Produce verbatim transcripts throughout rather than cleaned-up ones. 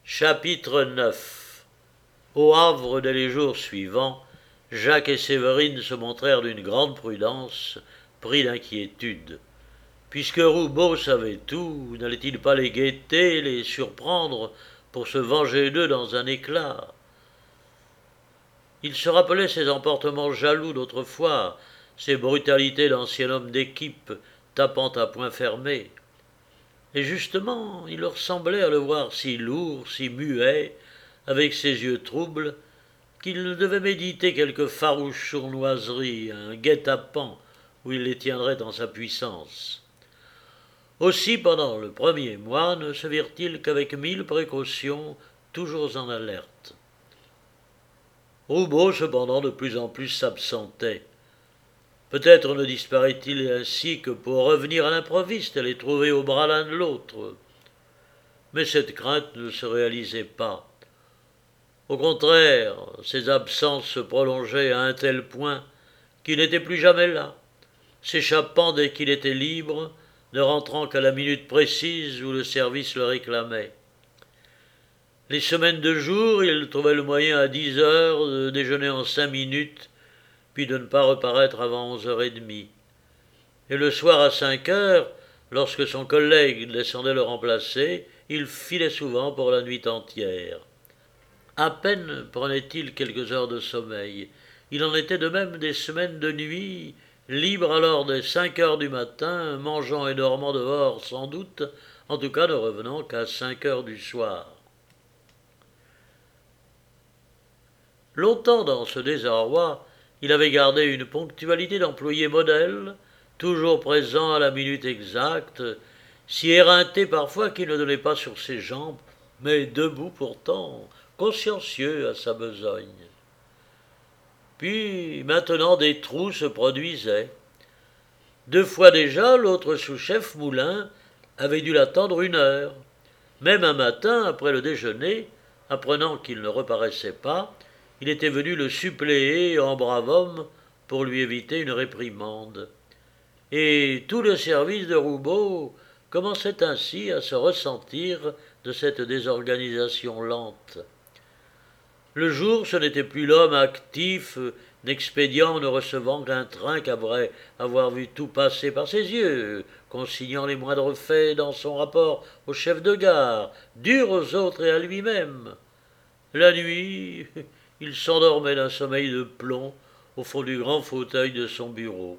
Chapitre neuf. Au Havre, dès les jours suivants, Jacques et Séverine se montrèrent d'une grande prudence, pris d'inquiétude. Puisque Roubaud savait tout, n'allait-il pas les guetter, les surprendre, pour se venger d'eux dans un éclat? Il se rappelait ses emportements jaloux d'autrefois, ses brutalités d'ancien homme d'équipe, tapant à poing fermé. Et justement, il leur semblait à le voir si lourd, si muet, avec ses yeux troubles, qu'il devait méditer quelque farouche sournoiserie, un guet-apens où il les tiendrait en sa puissance. Aussi, pendant le premier mois, ne se virent-ils qu'avec mille précautions, toujours en alerte. Roubaud, cependant, de plus en plus s'absentait. Peut-être ne disparaît-il ainsi que pour revenir à l'improviste et les trouver au bras l'un de l'autre. Mais cette crainte ne se réalisait pas. Au contraire, ses absences se prolongeaient à un tel point qu'il n'était plus jamais là, s'échappant dès qu'il était libre, ne rentrant qu'à la minute précise où le service le réclamait. Les semaines de jour, il trouvait le moyen à dix heures de déjeuner en cinq minutes, puis de ne pas reparaître avant onze heures et demie. Et le soir à cinq heures, lorsque son collègue descendait le remplacer, il filait souvent pour la nuit entière. À peine prenait-il quelques heures de sommeil. Il en était de même des semaines de nuit, libre alors dès cinq heures du matin, mangeant et dormant dehors sans doute, en tout cas ne revenant qu'à cinq heures du soir. Longtemps dans ce désarroi, il avait gardé une ponctualité d'employé modèle, toujours présent à la minute exacte, si éreinté parfois qu'il ne donnait pas sur ses jambes, mais debout pourtant, consciencieux à sa besogne. Puis maintenant des trous se produisaient. Deux fois déjà, l'autre sous-chef Moulin avait dû l'attendre une heure. Même un matin, après le déjeuner, apprenant qu'il ne reparaissait pas, il était venu le suppléer en brave homme pour lui éviter une réprimande. Et tout le service de Roubaud commençait ainsi à se ressentir de cette désorganisation lente. Le jour, ce n'était plus l'homme actif, n'expédiant, ne recevant qu'un train qu'après avoir vu tout passer par ses yeux, consignant les moindres faits dans son rapport au chef de gare, dur aux autres et à lui-même. La nuit, il s'endormait d'un sommeil de plomb au fond du grand fauteuil de son bureau.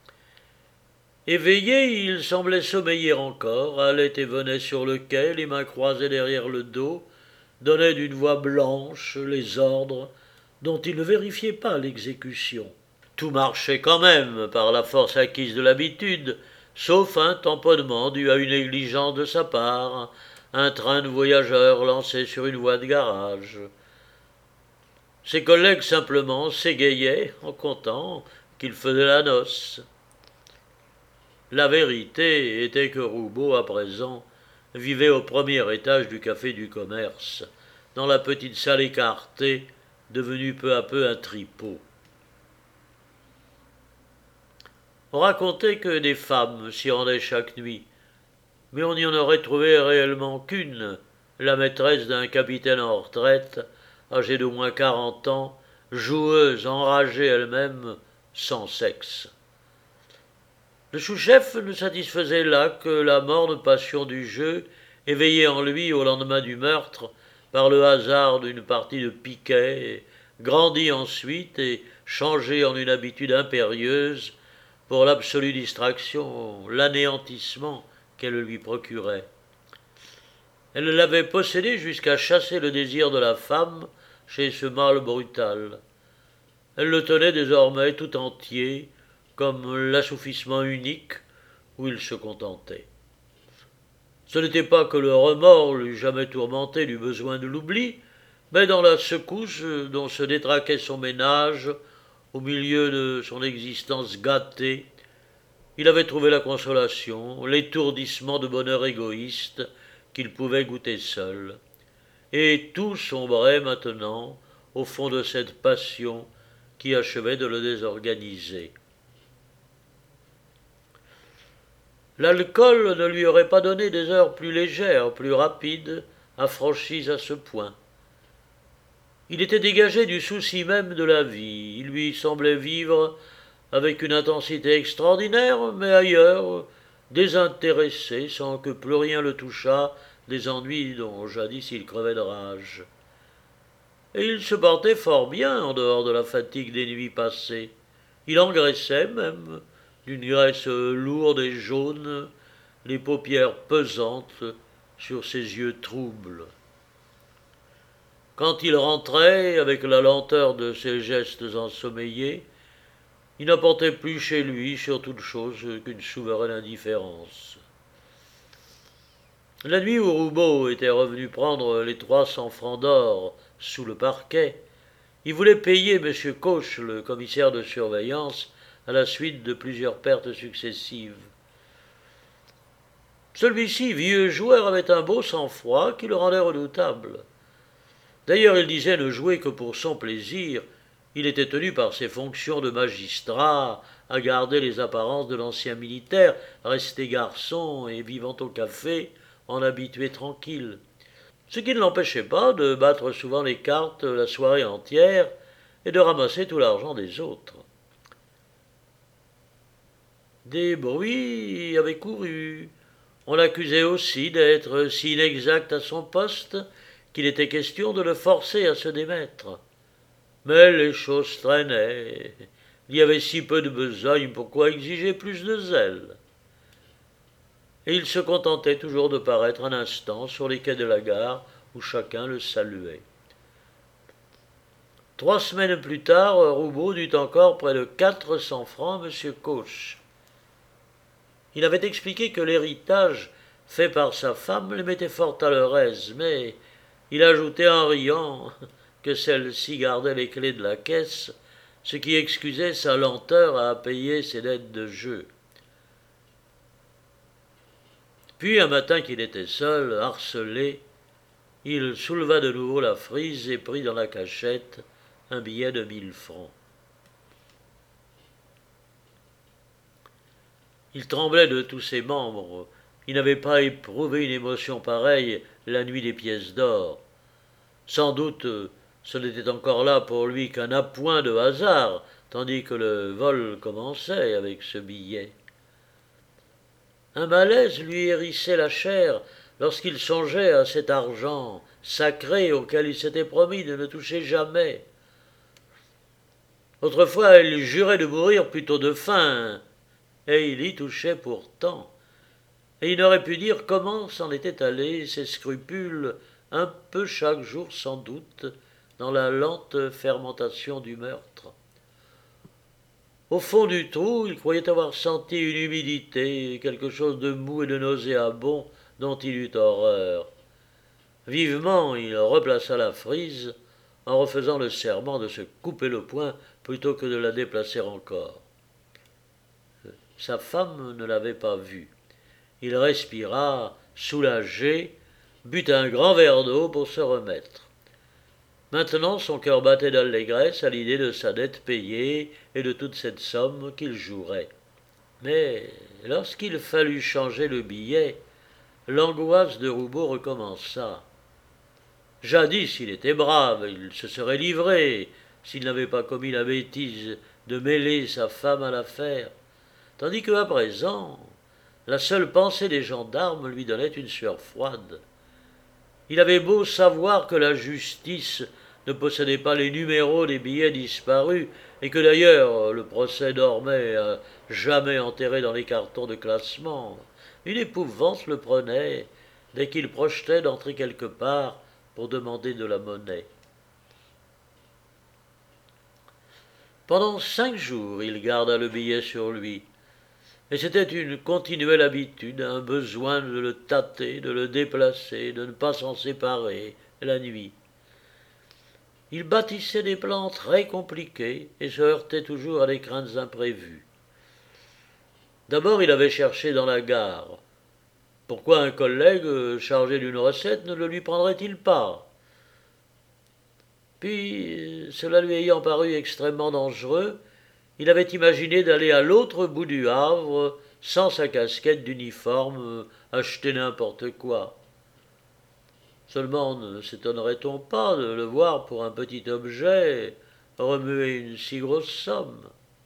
Éveillé, il semblait sommeiller encore, allait et venait sur le quai, les mains croisées derrière le dos, donnait d'une voix blanche les ordres dont il ne vérifiait pas l'exécution. Tout marchait quand même par la force acquise de l'habitude, sauf un tamponnement dû à une négligence de sa part, un train de voyageurs lancé sur une voie de garage. Ses collègues simplement s'égayaient en comptant qu'il faisait la noce. La vérité était que Roubaud, à présent, vivait au premier étage du café du commerce, dans la petite salle écartée, devenue peu à peu un tripot. On racontait que des femmes s'y rendaient chaque nuit, mais on n'y en aurait trouvé réellement qu'une, la maîtresse d'un capitaine en retraite, âgée d'au moins quarante ans, joueuse, enragée elle-même, sans sexe. Le sous-chef ne satisfaisait là que la morne passion du jeu, éveillée en lui au lendemain du meurtre par le hasard d'une partie de piquet, grandie ensuite et changée en une habitude impérieuse pour l'absolue distraction, l'anéantissement qu'elle lui procurait. Elle l'avait possédé jusqu'à chasser le désir de la femme chez ce mâle brutal. Elle le tenait désormais tout entier, comme l'assouvissement unique où il se contentait. Ce n'était pas que le remords l'eût jamais tourmenté du besoin de l'oubli, mais dans la secousse dont se détraquait son ménage, au milieu de son existence gâtée, il avait trouvé la consolation, l'étourdissement de bonheur égoïste qu'il pouvait goûter seul. Et tout sombrait maintenant au fond de cette passion qui achevait de le désorganiser. L'alcool ne lui aurait pas donné des heures plus légères, plus rapides, affranchis à ce point. Il était dégagé du souci même de la vie, il lui semblait vivre avec une intensité extraordinaire, mais ailleurs, désintéressé, sans que plus rien le touchât des ennuis dont jadis il crevait de rage. Et il se portait fort bien en dehors de la fatigue des nuits passées. Il engraissait même, d'une graisse lourde et jaune, les paupières pesantes sur ses yeux troubles. Quand il rentrait, avec la lenteur de ses gestes ensommeillés, il n'apportait plus chez lui, sur toute chose, qu'une souveraine indifférence. La nuit où Roubaud était revenu prendre les trois cents francs d'or sous le parquet, il voulait payer M. Coche, le commissaire de surveillance, à la suite de plusieurs pertes successives. Celui-ci, vieux joueur, avait un beau sang-froid qui le rendait redoutable. D'ailleurs, il disait ne jouer que pour son plaisir. Il était tenu par ses fonctions de magistrat à garder les apparences de l'ancien militaire, resté garçon et vivant au café, en habitué tranquille. Ce qui ne l'empêchait pas de battre souvent les cartes la soirée entière et de ramasser tout l'argent des autres. Des bruits avaient couru. On l'accusait aussi d'être si inexact à son poste qu'il était question de le forcer à se démettre. Mais les choses traînaient. Il y avait si peu de besogne, pourquoi exiger plus de zèle? Et il se contentait toujours de paraître un instant sur les quais de la gare où chacun le saluait. Trois semaines plus tard, Roubaud dut encore près de quatre cents francs à M. Coche. Il avait expliqué que l'héritage fait par sa femme le mettait fort à leur aise, mais il ajoutait en riant que celle-ci gardait les clés de la caisse, ce qui excusait sa lenteur à payer ses dettes de jeu. Puis, un matin qu'il était seul, harcelé, il souleva de nouveau la frise et prit dans la cachette un billet de mille francs. Il tremblait de tous ses membres. Il n'avait pas éprouvé une émotion pareille la nuit des pièces d'or. Sans doute, ce n'était encore là pour lui qu'un appoint de hasard, tandis que le vol commençait avec ce billet. Un malaise lui hérissait la chair lorsqu'il songeait à cet argent sacré auquel il s'était promis de ne toucher jamais. Autrefois, il jurait de mourir plutôt de faim, et il y touchait pourtant. Et il n'aurait pu dire comment s'en étaient allés ses scrupules, un peu chaque jour sans doute, dans la lente fermentation du meurtre. Au fond du trou, il croyait avoir senti une humidité, quelque chose de mou et de nauséabond dont il eut horreur. Vivement, il replaça la frise en refaisant le serment de se couper le poing plutôt que de la déplacer encore. Sa femme ne l'avait pas vu. Il respira, soulagé, but un grand verre d'eau pour se remettre. Maintenant, son cœur battait d'allégresse à l'idée de sa dette payée et de toute cette somme qu'il jouerait. Mais lorsqu'il fallut changer le billet, l'angoisse de Roubaud recommença. Jadis, il était brave, il se serait livré s'il n'avait pas commis la bêtise de mêler sa femme à l'affaire, tandis qu'à présent, la seule pensée des gendarmes lui donnait une sueur froide. Il avait beau savoir que la justice ne possédait pas les numéros des billets disparus, et que d'ailleurs le procès dormait à jamais enterré dans les cartons de classement, une épouvante le prenait dès qu'il projetait d'entrer quelque part pour demander de la monnaie. Pendant cinq jours, il garda le billet sur lui, et c'était une continuelle habitude, un besoin de le tâter, de le déplacer, de ne pas s'en séparer la nuit. Il bâtissait des plans très compliqués et se heurtait toujours à des craintes imprévues. D'abord, il avait cherché dans la gare. Pourquoi un collègue chargé d'une recette ne le lui prendrait-il pas? Puis, cela lui ayant paru extrêmement dangereux, il avait imaginé d'aller à l'autre bout du Havre sans sa casquette d'uniforme, acheter n'importe quoi. Seulement ne s'étonnerait-on pas de le voir pour un petit objet remuer une si grosse somme?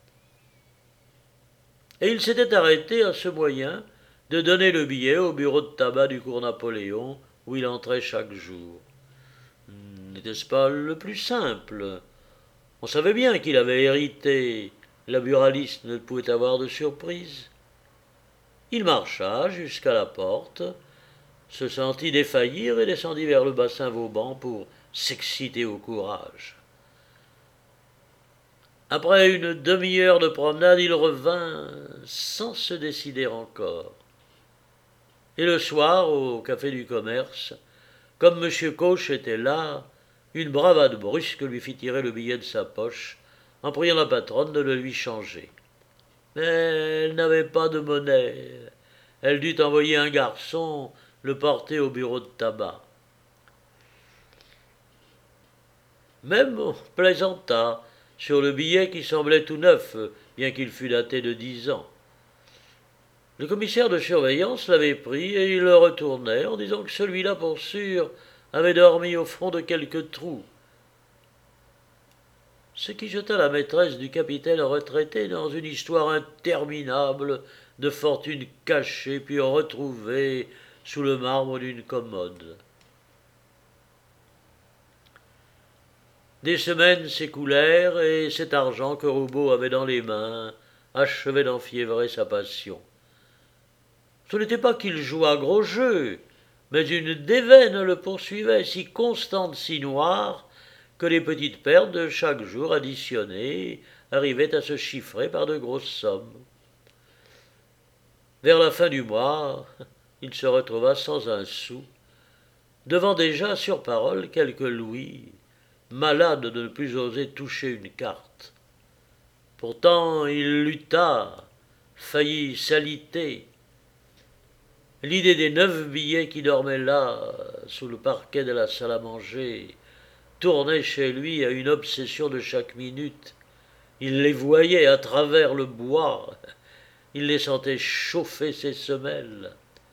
Et il s'était arrêté à ce moyen de donner le billet au bureau de tabac du cours Napoléon, où il entrait chaque jour. N'était-ce pas le plus simple? On savait bien qu'il avait hérité. La buraliste ne pouvait avoir de surprise. Il marcha jusqu'à la porte, se sentit défaillir et descendit vers le bassin Vauban pour s'exciter au courage. Après une demi-heure de promenade, il revint sans se décider encore. Et le soir, au café du commerce, comme M. Coche était là, une bravade brusque lui fit tirer le billet de sa poche, en priant la patronne de le lui changer. Mais elle n'avait pas de monnaie. Elle dut envoyer un garçon le porter au bureau de tabac. Même on plaisanta sur le billet qui semblait tout neuf, bien qu'il fût daté de dix ans. Le commissaire de surveillance l'avait pris et il le retournait en disant que celui-là, pour sûr, avait dormi au fond de quelques trous. Ce qui jeta la maîtresse du capitaine retraité dans une histoire interminable de fortune cachée puis retrouvée sous le marbre d'une commode. Des semaines s'écoulèrent et cet argent que Roubaud avait dans les mains achevait d'enfiévrer sa passion. Ce n'était pas qu'il jouât gros jeu, mais une déveine le poursuivait, si constante, si noire, que les petites pertes de chaque jour additionnées arrivaient à se chiffrer par de grosses sommes. Vers la fin du mois, il se retrouva sans un sou, devant déjà sur parole quelques louis, malade de ne plus oser toucher une carte. Pourtant il lutta, faillit s'aliter. L'idée des neuf billets qui dormaient là, sous le parquet de la salle à manger, tournait chez lui à une obsession de chaque minute. Il les voyait à travers le bois, il les sentait chauffer ses semelles.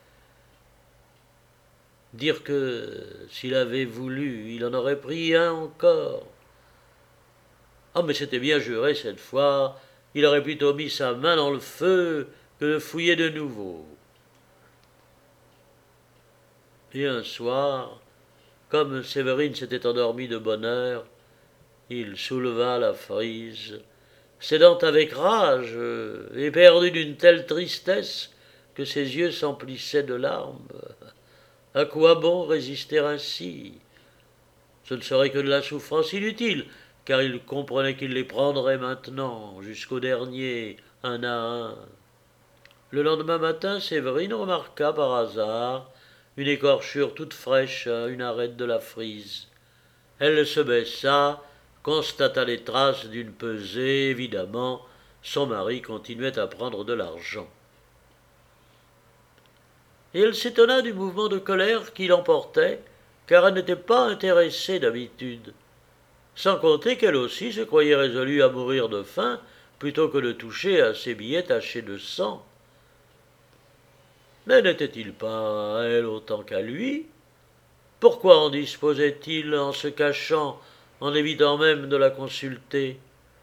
Dire que, s'il avait voulu, il en aurait pris un encore. Ah, mais c'était bien juré cette fois, il aurait plutôt mis sa main dans le feu que de fouiller de nouveau. Et un soir, comme Séverine s'était endormie de bonne heure, il souleva la frise, cédant avec rage, et perdu d'une telle tristesse que ses yeux s'emplissaient de larmes. À quoi bon résister ainsi? Ce ne serait que de la souffrance inutile, car il comprenait qu'il les prendrait maintenant, jusqu'au dernier, un à un. Le lendemain matin, Séverine remarqua par hasard une écorchure toute fraîche à une arête de la frise. Elle se baissa, constata les traces d'une pesée. Évidemment, son mari continuait à prendre de l'argent. Et elle s'étonna du mouvement de colère qui l'emportait, car elle n'était pas intéressée d'habitude, sans compter qu'elle aussi se croyait résolue à mourir de faim plutôt que de toucher à ses billets tachés de sang. Mais n'était-il pas à elle autant qu'à lui? Pourquoi en disposait-il en se cachant, en évitant même de la consulter?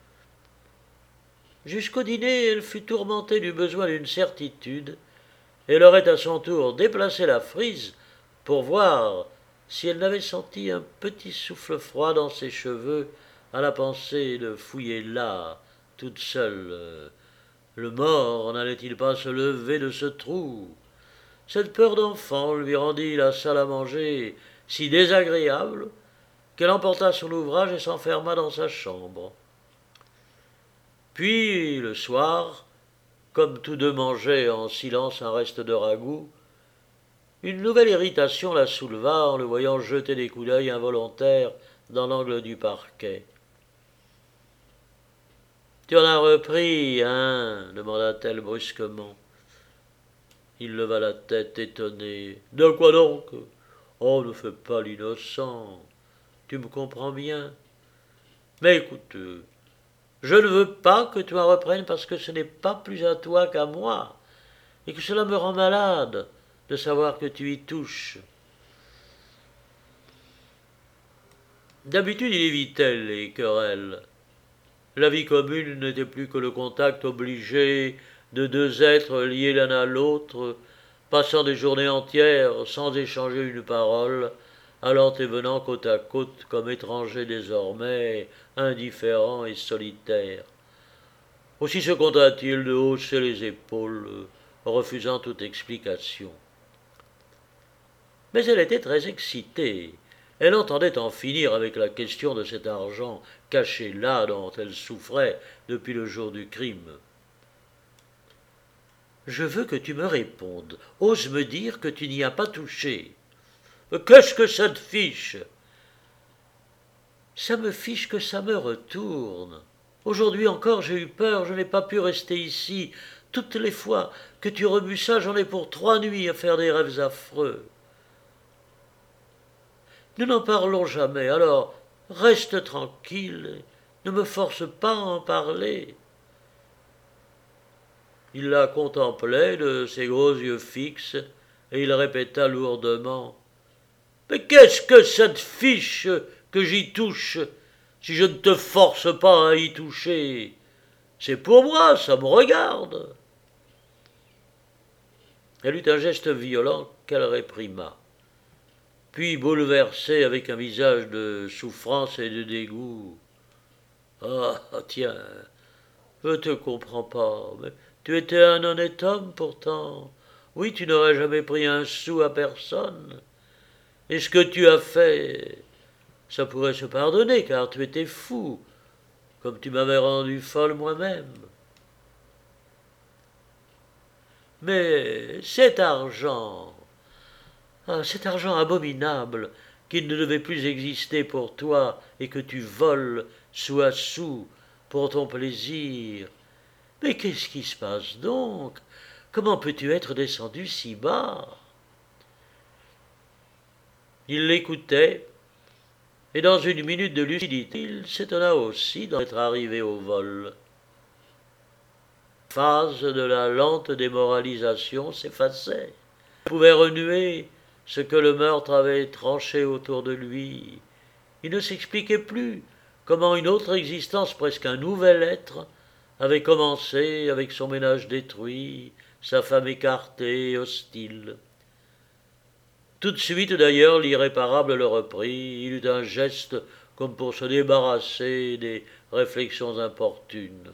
Jusqu'au dîner, elle fut tourmentée du besoin d'une certitude. Elle aurait à son tour déplacé la frise pour voir si elle n'avait senti un petit souffle froid dans ses cheveux à la pensée de fouiller là, toute seule. Le mort n'allait-il pas se lever de ce trou? Cette peur d'enfant lui rendit la salle à manger si désagréable qu'elle emporta son ouvrage et s'enferma dans sa chambre. Puis, le soir, comme tous deux mangeaient en silence un reste de ragoût, une nouvelle irritation la souleva en le voyant jeter des coups d'œil involontaires dans l'angle du parquet. « Tu en as repris, hein » demanda-t-elle brusquement. Il leva la tête étonné. « De quoi donc ? Oh, ne fais pas l'innocent. Tu me comprends bien. Mais écoute, je ne veux pas que tu en reprennes parce que ce n'est pas plus à toi qu'à moi, et que cela me rend malade de savoir que tu y touches. D'habitude, il évitait les querelles. La vie commune n'était plus que le contact obligé de deux êtres liés l'un à l'autre, passant des journées entières sans échanger une parole, allant et venant côte à côte comme étrangers désormais, indifférents et solitaires. Aussi se contint-il de hausser les épaules, refusant toute explication. Mais elle était très excitée. Elle entendait en finir avec la question de cet argent caché là dont elle souffrait depuis le jour du crime. Je veux que tu me répondes. Ose me dire que tu n'y as pas touché. Qu'est-ce que ça te fiche? Ça me fiche que ça me retourne. Aujourd'hui encore j'ai eu peur, je n'ai pas pu rester ici. Toutes les fois que tu remues ça, j'en ai pour trois nuits à faire des rêves affreux. Nous n'en parlons jamais, alors reste tranquille, ne me force pas à en parler. Il la contemplait de ses gros yeux fixes, et il répéta lourdement. Mais qu'est-ce que ça te fiche que j'y touche, si je ne te force pas à y toucher? C'est pour moi, ça me regarde. Elle eut un geste violent qu'elle réprima. Puis, bouleversée, avec un visage de souffrance et de dégoût. Ah, tiens, je te comprends pas, mais tu étais un honnête homme pourtant. Oui, tu n'aurais jamais pris un sou à personne. Et ce que tu as fait, ça pourrait se pardonner, car tu étais fou, comme tu m'avais rendu folle moi-même. Mais cet argent, ah, cet argent abominable, qui ne devait plus exister pour toi et que tu voles sou à sou pour ton plaisir. Mais qu'est-ce qui se passe donc? Comment peux-tu être descendu si bas? Il l'écoutait, et dans une minute de lucidité, il s'étonna aussi d'être arrivé au vol. La phase de la lente démoralisation s'effaçait. Il pouvait remuer ce que le meurtre avait tranché autour de lui. Il ne s'expliquait plus comment une autre existence, presque un nouvel être, avait commencé avec son ménage détruit, sa femme écartée, hostile. Tout de suite d'ailleurs l'irréparable le reprit, il eut un geste comme pour se débarrasser des réflexions importunes.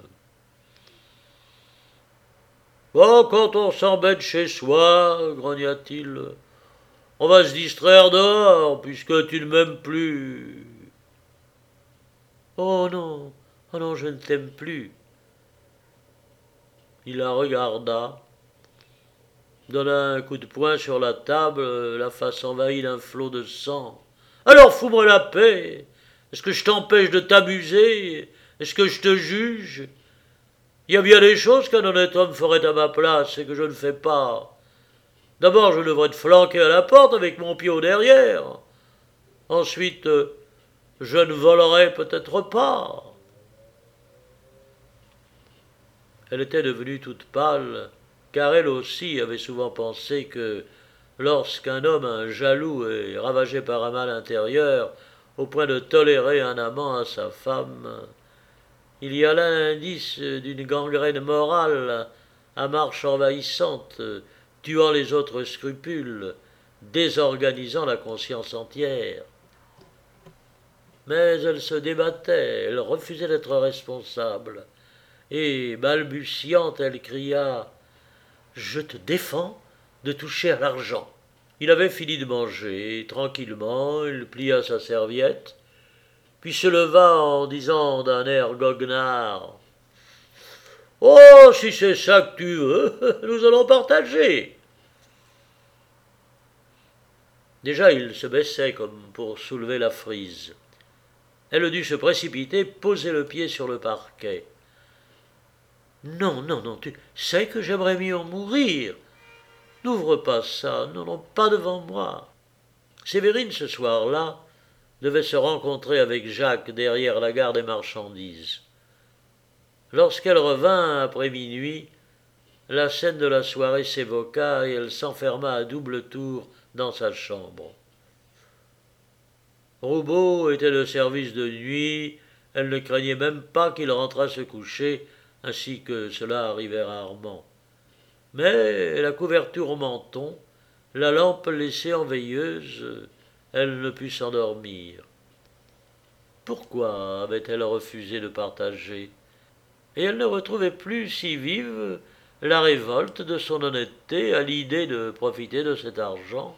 Bon, quand on s'embête chez soi, grogna-t-il, on va se distraire dehors, puisque tu ne m'aimes plus. Oh non, oh non, je ne t'aime plus. Il la regarda, donna un coup de poing sur la table, la face envahie d'un flot de sang. Alors fous-moi la paix. Est-ce que je t'empêche de t'amuser? Est-ce que je te juge? Il y a bien des choses qu'un honnête homme ferait à ma place et que je ne fais pas. D'abord, je devrais te flanquer à la porte avec mon pied au derrière. Ensuite, je ne volerai peut-être pas. Elle était devenue toute pâle, car elle aussi avait souvent pensé que lorsqu'un homme, un jaloux, est ravagé par un mal intérieur, au point de tolérer un amant à sa femme, il y a là l'indice d'une gangrène morale à marche envahissante, tuant les autres scrupules, désorganisant la conscience entière. Mais elle se débattait, elle refusait d'être responsable, et, balbutiante, elle cria « Je te défends de toucher à l'argent ». Il avait fini de manger, et tranquillement, il plia sa serviette, puis se leva en disant d'un air goguenard « Oh, si c'est ça que tu veux, nous allons partager !» Déjà, il se baissait comme pour soulever la frise. Elle dut se précipiter, poser le pied sur le parquet. « Non, non, non, tu sais que j'aimerais mieux en mourir. N'ouvre pas ça, non, non, pas devant moi. » Séverine, ce soir-là, devait se rencontrer avec Jacques derrière la gare des marchandises. Lorsqu'elle revint après minuit, la scène de la soirée s'évoqua et elle s'enferma à double tour dans sa chambre. Roubaud était de service de nuit, elle ne craignait même pas qu'il rentrât se coucher, ainsi que cela arrivait rarement. Mais la couverture au menton, la lampe laissée en veilleuse, elle ne put s'endormir. Pourquoi avait-elle refusé de partager? Et elle ne retrouvait plus si vive la révolte de son honnêteté à l'idée de profiter de cet argent.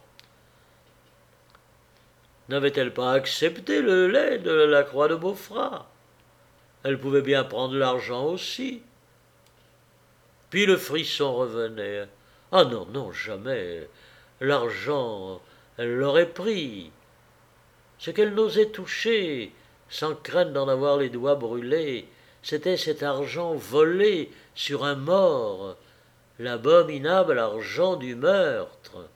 N'avait-elle pas accepté le lait de la croix de Beaufrat? Elle pouvait bien prendre l'argent aussi. Puis le frisson revenait. Ah non, non, jamais. L'argent, elle l'aurait pris. Ce qu'elle n'osait toucher, sans crainte d'en avoir les doigts brûlés, c'était cet argent volé sur un mort, l'abominable argent du meurtre.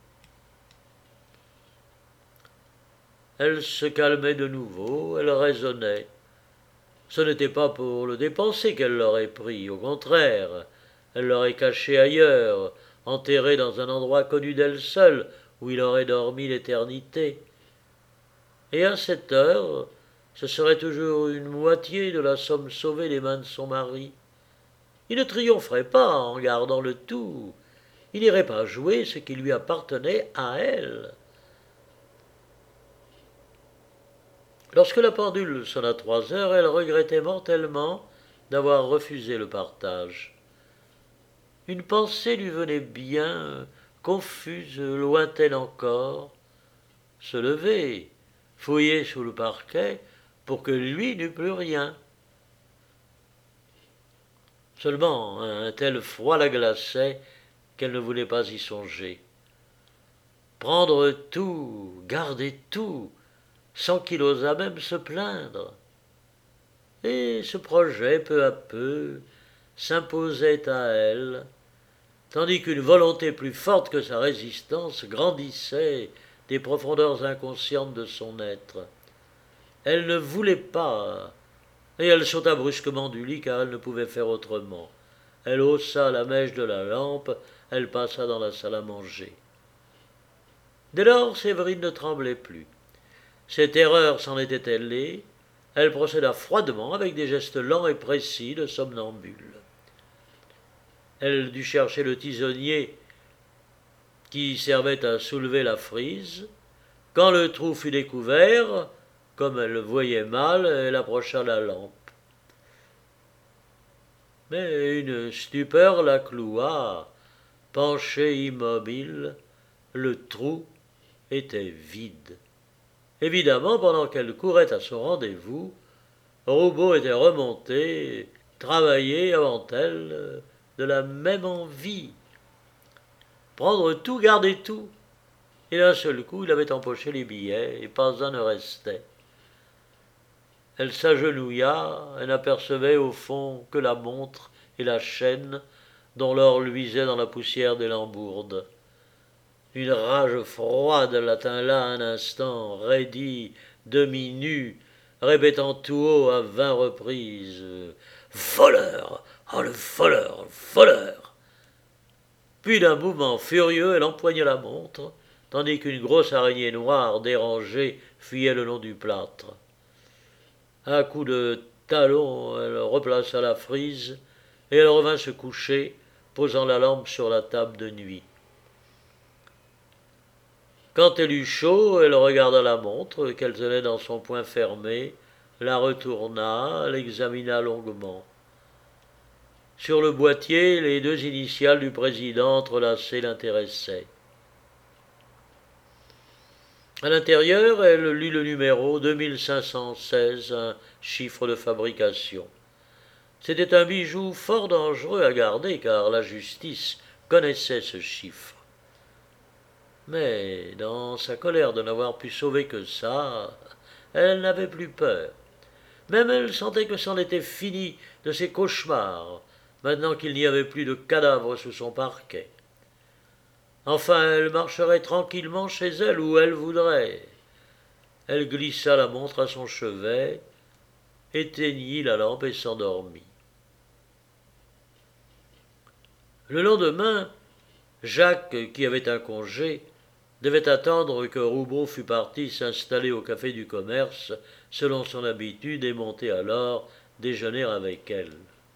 Elle se calmait de nouveau, elle raisonnait. Ce n'était pas pour le dépenser qu'elle l'aurait pris, au contraire, elle l'aurait caché ailleurs, enterré dans un endroit connu d'elle seule, où il aurait dormi l'éternité. Et à cette heure, ce serait toujours une moitié de la somme sauvée des mains de son mari. Il ne triompherait pas en gardant le tout, il n'irait pas jouer ce qui lui appartenait à elle. Lorsque la pendule sonna trois heures, elle regrettait mortellement d'avoir refusé le partage. Une pensée lui venait bien, confuse, lointaine encore, se lever, fouiller sous le parquet pour que lui n'eût plus rien. Seulement un tel froid la glaçait qu'elle ne voulait pas y songer. Prendre tout, garder tout, sans qu'il osât même se plaindre. Et ce projet, peu à peu, s'imposait à elle, tandis qu'une volonté plus forte que sa résistance grandissait des profondeurs inconscientes de son être. Elle ne voulait pas, et elle sauta brusquement du lit car elle ne pouvait faire autrement. Elle haussa la mèche de la lampe, elle passa dans la salle à manger. Dès lors, Séverine ne tremblait plus. Ses terreurs s'en étaient ailées, elle procéda froidement avec des gestes lents et précis de somnambule. Elle dut chercher le tisonnier qui servait à soulever la frise. Quand le trou fut découvert, comme elle le voyait mal, elle approcha la lampe. Mais une stupeur la cloua, penché immobile, le trou était vide. Évidemment, pendant qu'elle courait à son rendez-vous, Roubaud était remonté, travaillé avant elle, de la même envie. Prendre tout, garder tout. Et d'un seul coup, il avait empoché les billets, et pas un ne restait. Elle s'agenouilla, elle n'apercevait au fond que la montre et la chaîne dont l'or luisait dans la poussière des lambourdes. Une rage froide la tint là un instant, raidie, demi-nue, répétant tout haut à vingt reprises « Voleur! Oh, le voleur! Voleur !» Puis d'un mouvement furieux, elle empoigna la montre, tandis qu'une grosse araignée noire dérangée fuyait le long du plâtre. À coups de talon, elle replaça la frise, et elle revint se coucher, posant la lampe sur la table de nuit. Quand elle eut chaud, elle regarda la montre qu'elle tenait dans son poing fermé, la retourna, l'examina longuement. Sur le boîtier, les deux initiales du président entrelacées l'intéressaient. À l'intérieur, elle lut le numéro deux mille cinq cent seize, un chiffre de fabrication. C'était un bijou fort dangereux à garder, car la justice connaissait ce chiffre. Mais, dans sa colère de n'avoir pu sauver que ça, elle n'avait plus peur. Même elle sentait que c'en était fini de ses cauchemars, maintenant qu'il n'y avait plus de cadavres sous son parquet. Enfin, elle marcherait tranquillement chez elle où elle voudrait. Elle glissa la montre à son chevet, éteignit la lampe et s'endormit. Le lendemain, Jacques, qui avait un congé, devait attendre que Roubaud fût parti s'installer au café du commerce, selon son habitude, et monter alors déjeuner avec elle.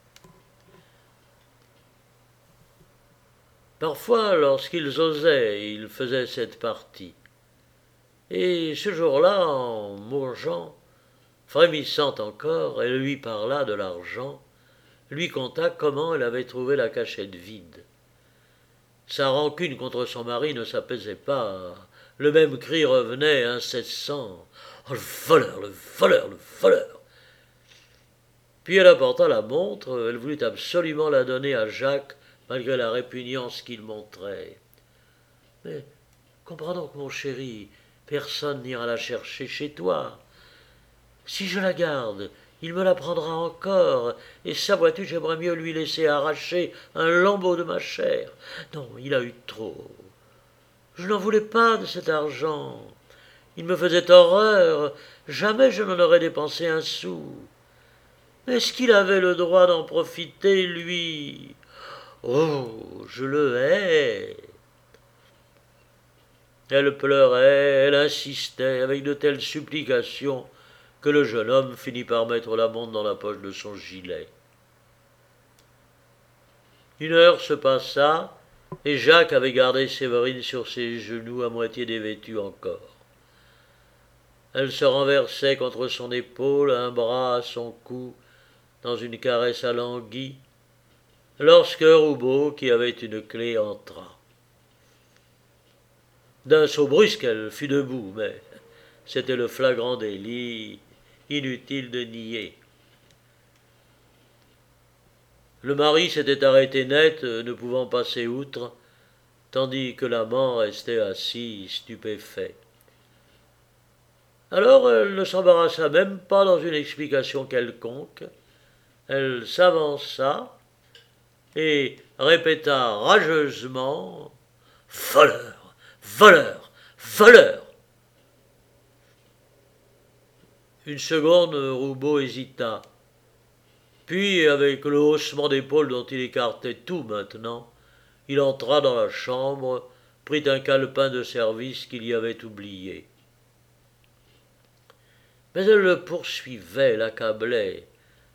Parfois, lorsqu'ils osaient, ils faisaient cette partie. Et ce jour-là, en mourgeant, frémissante encore, elle lui parla de l'argent, lui conta comment elle avait trouvé la cachette vide. Sa rancune contre son mari ne s'apaisait pas. Le même cri revenait incessant. « Oh, le voleur, le voleur, le voleur !» Puis elle apporta la montre, elle voulut absolument la donner à Jacques, malgré la répugnance qu'il montrait. « Mais comprends donc, mon chéri, personne n'ira la chercher chez toi. Si je la garde, il me la prendra encore, et ça, vois-tu, j'aimerais mieux lui laisser arracher un lambeau de ma chair. Non, il a eu trop. Je n'en voulais pas de cet argent. Il me faisait horreur. Jamais je n'en aurais dépensé un sou. Est-ce qu'il avait le droit d'en profiter, lui? Oh, je le hais. » Elle pleurait, elle insistait, avec de telles supplications, que le jeune homme finit par mettre la montre dans la poche de son gilet. Une heure se passa, et Jacques avait gardé Séverine sur ses genoux à moitié dévêtue encore. Elle se renversait contre son épaule, un bras à son cou, dans une caresse alanguie, lorsque Roubaud, qui avait une clé, entra. D'un saut brusque, elle fut debout, mais c'était le flagrant délit, inutile de nier. Le mari s'était arrêté net, ne pouvant passer outre, tandis que l'amant restait assis, stupéfait. Alors elle ne s'embarrassa même pas dans une explication quelconque. Elle s'avança et répéta rageusement « Voleur, voleur, voleur !» Une seconde, Roubaud hésita. Puis, avec le haussement d'épaule dont il écartait tout maintenant, il entra dans la chambre, prit un calepin de service qu'il y avait oublié. Mais elle le poursuivait, l'accablait.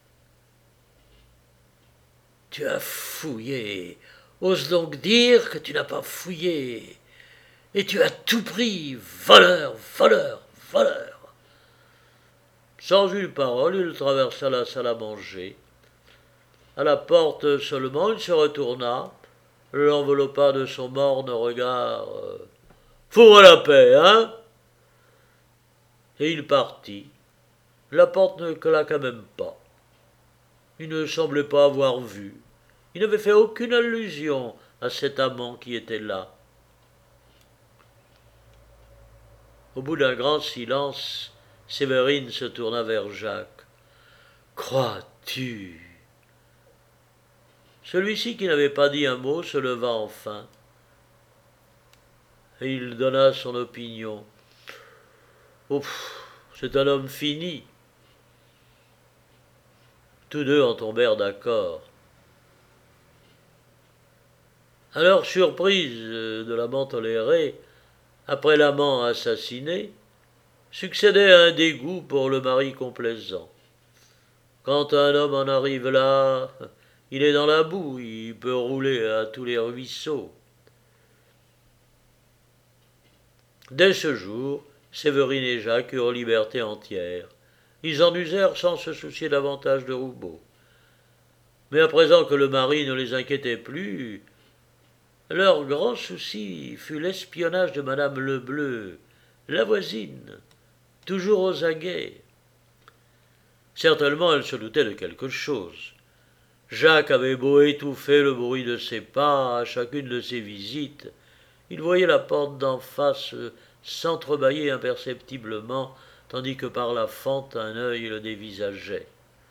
« Tu as fouillé. Ose donc dire que tu n'as pas fouillé. Et tu as tout pris. Voleur, voleur, voleur !» Sans une parole, il traversa la salle à manger. À la porte seulement, il se retourna, l'enveloppa de son morne regard. « Fous-moi la paix, hein ?» Et il partit. La porte ne claqua même pas. Il ne semblait pas avoir vu. Il n'avait fait aucune allusion à cet amant qui était là. Au bout d'un grand silence, Séverine se tourna vers Jacques. « Crois-tu » Celui-ci, qui n'avait pas dit un mot, se leva enfin. Et il donna son opinion. « Ouf, c'est un homme fini. » Tous deux en tombèrent d'accord. Alors, surprise de l'amant toléré, après l'amant assassiné, succédait un dégoût pour le mari complaisant. Quand un homme en arrive là, il est dans la boue, il peut rouler à tous les ruisseaux. Dès ce jour, Séverine et Jacques eurent liberté entière. Ils en usèrent sans se soucier davantage de Roubaud. Mais à présent que le mari ne les inquiétait plus, leur grand souci fut l'espionnage de madame Lebleu, la voisine, toujours aux aguets. Certainement, elle se doutait de quelque chose. Jacques avait beau étouffer le bruit de ses pas à chacune de ses visites, il voyait la porte d'en face s'entrebâiller imperceptiblement, tandis que par la fente un œil le dévisageait.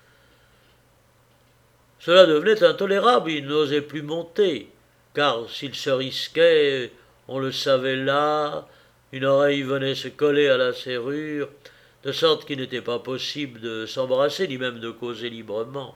Cela devenait intolérable, il n'osait plus monter, car s'il se risquait, on le savait là, une oreille venait se coller à la serrure, de sorte qu'il n'était pas possible de s'embrasser, ni même de causer librement.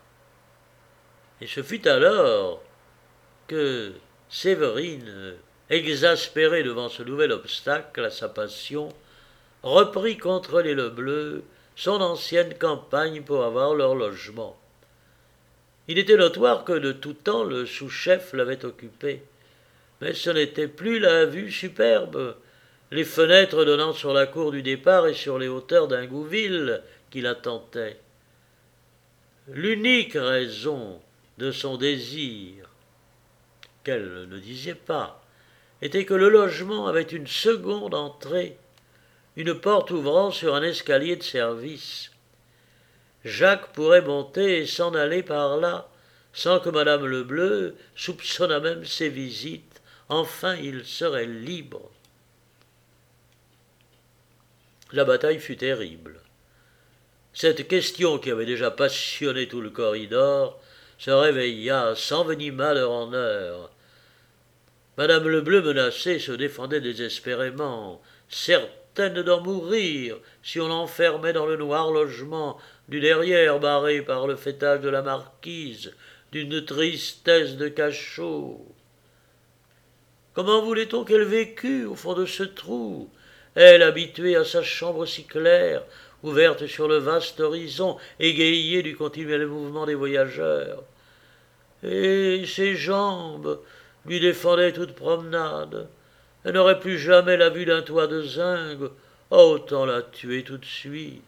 Et ce fut alors que Séverine exaspéré devant ce nouvel obstacle à sa passion, reprit contre les Lebleu son ancienne campagne pour avoir leur logement. Il était notoire que de tout temps le sous-chef l'avait occupé, mais ce n'était plus la vue superbe, les fenêtres donnant sur la cour du départ et sur les hauteurs d'Ingouville qui la tentaient. L'unique raison de son désir, qu'elle ne disait pas, était que le logement avait une seconde entrée, une porte ouvrant sur un escalier de service. Jacques pourrait monter et s'en aller par là, sans que madame Lebleu soupçonnât même ses visites. Enfin, il serait libre. La bataille fut terrible. Cette question qui avait déjà passionné tout le corridor se réveilla, s'envenima d'heure en heure. Madame Lebleu, menacée, se défendait désespérément, certaine d'en mourir si on l'enfermait dans le noir logement du derrière barré par le fêtage de la marquise, d'une tristesse de cachot. Comment voulait-on qu'elle vécût au fond de ce trou, elle habituée à sa chambre si claire, ouverte sur le vaste horizon, égayée du continuel mouvement des voyageurs? Et ses jambes lui défendaient toute promenade. Elle n'aurait plus jamais la vue d'un toit de zinc. Oh, autant la tuer tout de suite.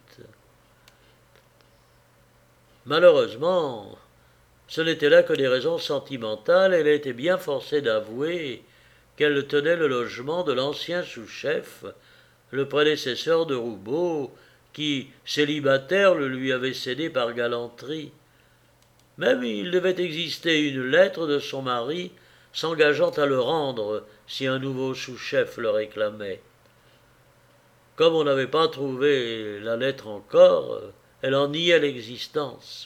Malheureusement, ce n'était là que des raisons sentimentales. Elle était bien forcée d'avouer qu'elle tenait le logement de l'ancien sous-chef, le prédécesseur de Roubaud, qui, célibataire, le lui avait cédé par galanterie. Même il devait exister une lettre de son mari s'engageant à le rendre si un nouveau sous-chef le réclamait. Comme on n'avait pas trouvé la lettre encore, elle en niait l'existence.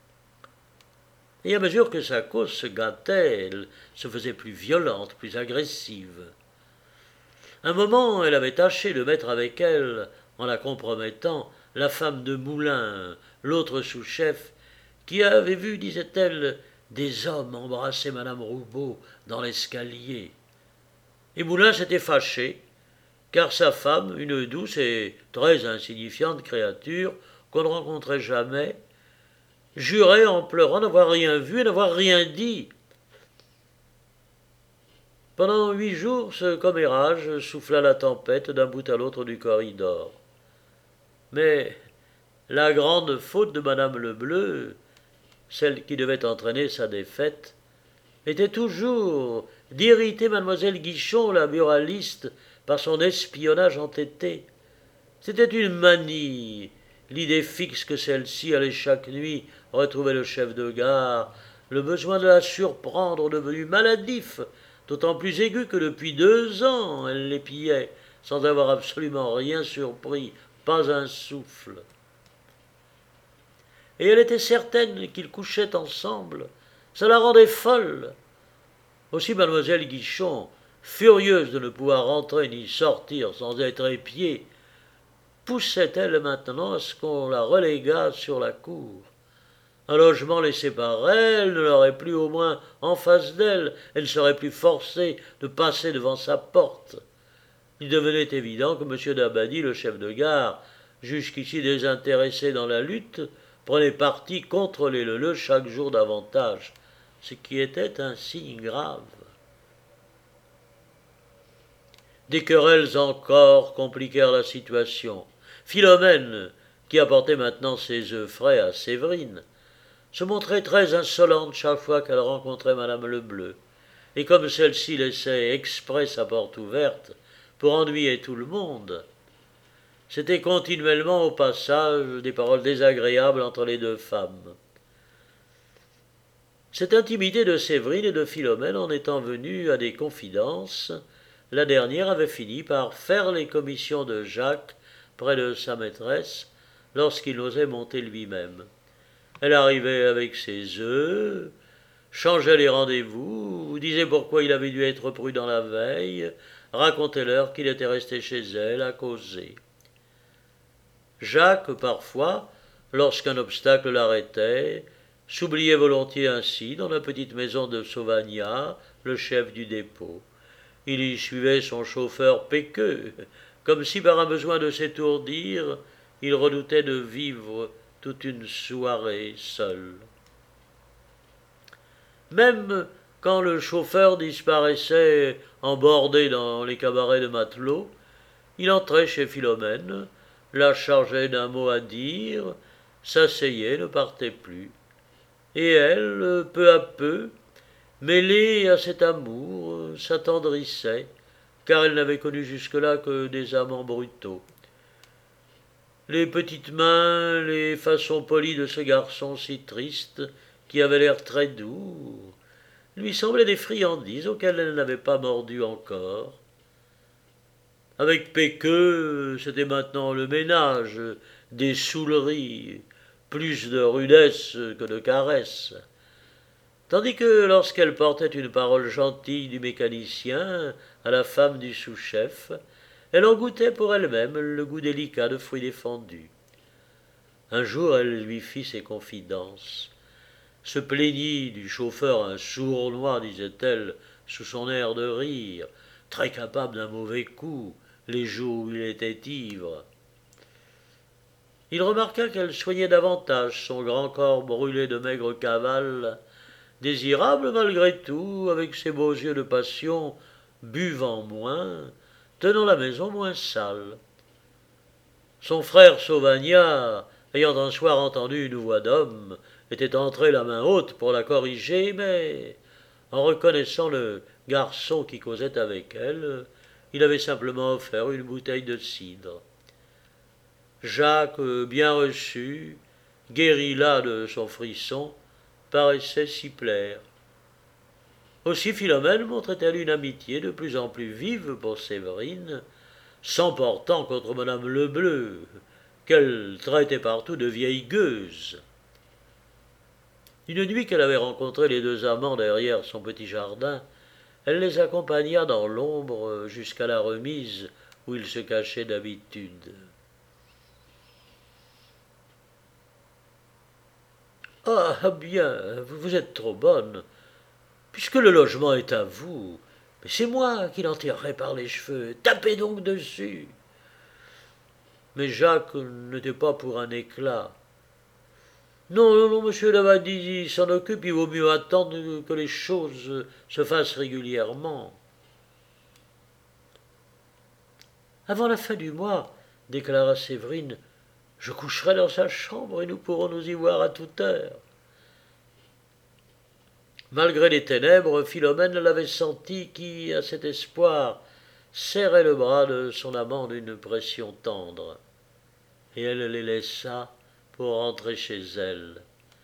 Et à mesure que sa cause se gâtait, elle se faisait plus violente, plus agressive. Un moment, elle avait tâché de mettre avec elle, en la compromettant, la femme de Moulin, l'autre sous-chef, qui avait vu, disait-elle, des hommes embrasser madame Roubaud dans l'escalier. Et Moulin s'était fâché, car sa femme, une douce et très insignifiante créature qu'on ne rencontrait jamais, jurait en pleurant n'avoir rien vu et n'avoir rien dit. Pendant huit jours, ce commérage souffla la tempête d'un bout à l'autre du corridor. Mais la grande faute de madame Lebleu, celle qui devait entraîner sa défaite, était toujours d'irriter mademoiselle Guichon, la buraliste, par son espionnage entêté. C'était une manie, l'idée fixe que celle-ci allait chaque nuit retrouver le chef de gare, le besoin de la surprendre devenu maladif, d'autant plus aigu que depuis deux ans elle l'épiait, sans avoir absolument rien surpris, pas un souffle. Et elle était certaine qu'ils couchaient ensemble. Ça la rendait folle. Aussi mademoiselle Guichon, furieuse de ne pouvoir rentrer ni sortir sans être épiée, poussait-elle maintenant à ce qu'on la reléguât sur la cour. Un logement laissé par elle ne l'aurait plus au moins en face d'elle, elle serait plus forcée de passer devant sa porte. Il devenait évident que M. Dabadie, le chef de gare, jusqu'ici désintéressé dans la lutte, prenait parti contre les Leleu chaque jour davantage, ce qui était un signe grave. Des querelles encore compliquèrent la situation. Philomène, qui apportait maintenant ses œufs frais à Séverine, se montrait très insolente chaque fois qu'elle rencontrait madame Lebleu, et comme celle-ci laissait exprès sa porte ouverte pour ennuyer tout le monde, c'était continuellement au passage des paroles désagréables entre les deux femmes. Cette intimité de Séverine et de Philomène en étant venue à des confidences, la dernière avait fini par faire les commissions de Jacques près de sa maîtresse lorsqu'il n'osait monter lui-même. Elle arrivait avec ses œufs, changeait les rendez-vous, disait pourquoi il avait dû être prudent la veille, racontait leur qu'il était resté chez elle à causer. Jacques, parfois, lorsqu'un obstacle l'arrêtait, s'oubliait volontiers ainsi dans la petite maison de Sauvagnat, le chef du dépôt. il y suivait son chauffeur Péqueux, comme si par un besoin de s'étourdir, il redoutait de vivre toute une soirée seul. Même quand le chauffeur disparaissait embordé dans les cabarets de matelots, il entrait chez Philomène, la chargeait d'un mot à dire, s'asseyait, ne partait plus. Et elle, peu à peu, mêlée à cet amour, s'attendrissait, car elle n'avait connu jusque-là que des amants brutaux. Les petites mains, les façons polies de ce garçon si triste, qui avait l'air très doux, lui semblaient des friandises auxquelles elle n'avait pas mordu encore. Avec Péqueux, c'était maintenant le ménage, des saouleries, plus de rudesse que de caresses. Tandis que lorsqu'elle portait une parole gentille du mécanicien à la femme du sous-chef, elle en goûtait pour elle-même le goût délicat de fruits défendus. Un jour, elle lui fit ses confidences, se plaignit du chauffeur, un sournois, disait-elle, sous son air de rire, très capable d'un mauvais coup, les jours où il était ivre. Il remarqua qu'elle soignait davantage son grand corps brûlé de maigre cavale, désirable malgré tout, avec ses beaux yeux de passion, buvant moins, tenant la maison moins sale. Son frère Sauvagnat, ayant un soir entendu une voix d'homme, était entré la main haute pour la corriger, mais, en reconnaissant le garçon qui causait avec elle, il avait simplement offert une bouteille de cidre. Jacques, bien reçu, guéri là de son frisson, paraissait s'y plaire. Aussi Philomène montrait-elle une amitié de plus en plus vive pour Séverine, s'emportant contre madame Lebleu, qu'elle traitait partout de vieille gueuse. Une nuit qu'elle avait rencontré les deux amants derrière son petit jardin, elle les accompagna dans l'ombre jusqu'à la remise où ils se cachaient d'habitude. « Ah bien, vous êtes trop bonne. Puisque le logement est à vous, mais c'est moi qui l'en tirerai par les cheveux. Tapez donc dessus. » Mais Jacques n'était pas pour un éclat. Non, non, non, monsieur Lavadie s'en occupe, il vaut mieux attendre que les choses se fassent régulièrement. Avant la fin du mois, déclara Séverine, je coucherai dans sa chambre et nous pourrons nous y voir à toute heure. Malgré les ténèbres, Philomène l'avait senti qui, à cet espoir, serrait le bras de son amant d'une pression tendre. Et elle les laissa pour rentrer chez elle.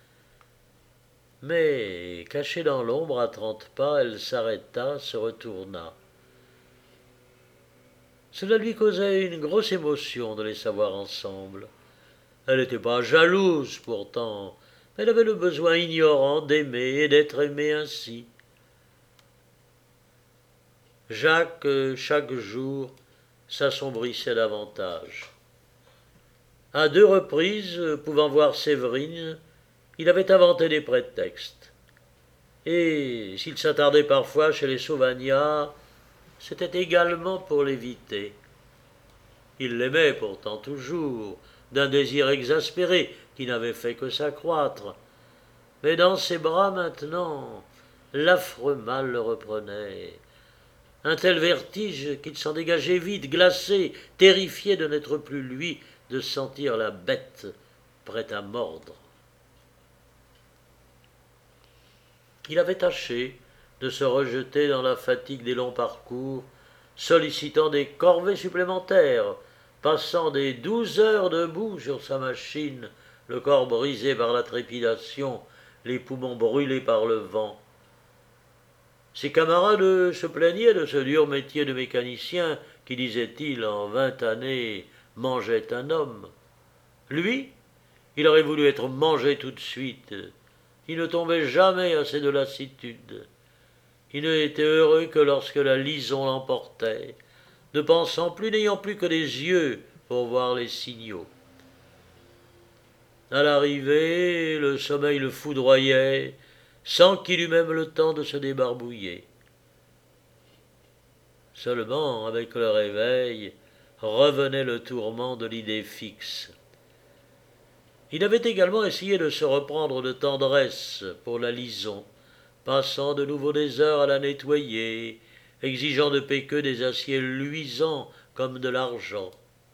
Mais, cachée dans l'ombre à trente pas, elle s'arrêta, se retourna. Cela lui causait une grosse émotion de les savoir ensemble. Elle n'était pas jalouse, pourtant, mais elle avait le besoin ignorant d'aimer et d'être aimée ainsi. Jacques, chaque jour, s'assombrissait davantage. À deux reprises, pouvant voir Séverine, il avait inventé des prétextes. Et s'il s'attardait parfois chez les Sauvagnat, c'était également pour l'éviter. Il l'aimait pourtant toujours, d'un désir exaspéré qui n'avait fait que s'accroître. Mais dans ses bras maintenant, l'affreux mal le reprenait. Un tel vertige qu'il s'en dégageait vite, glacé, terrifié de n'être plus lui, de sentir la bête prête à mordre. Il avait tâché de se rejeter dans la fatigue des longs parcours, sollicitant des corvées supplémentaires, passant des douze heures debout sur sa machine, le corps brisé par la trépidation, les poumons brûlés par le vent. Ses camarades se plaignaient de ce dur métier de mécanicien qui, disait-il, en vingt années, mangeait un homme. Lui, il aurait voulu être mangé tout de suite. Il ne tombait jamais assez de lassitude. Il n'était heureux que lorsque la lison l'emportait, ne pensant plus, n'ayant plus que des yeux pour voir les signaux. À l'arrivée, le sommeil le foudroyait, sans qu'il eût même le temps de se débarbouiller. Seulement, avec le réveil, revenait le tourment de l'idée fixe. Il avait également essayé de se reprendre de tendresse pour la Lison, passant de nouveau des heures à la nettoyer, exigeant de Péqueux des aciers luisants comme de l'argent.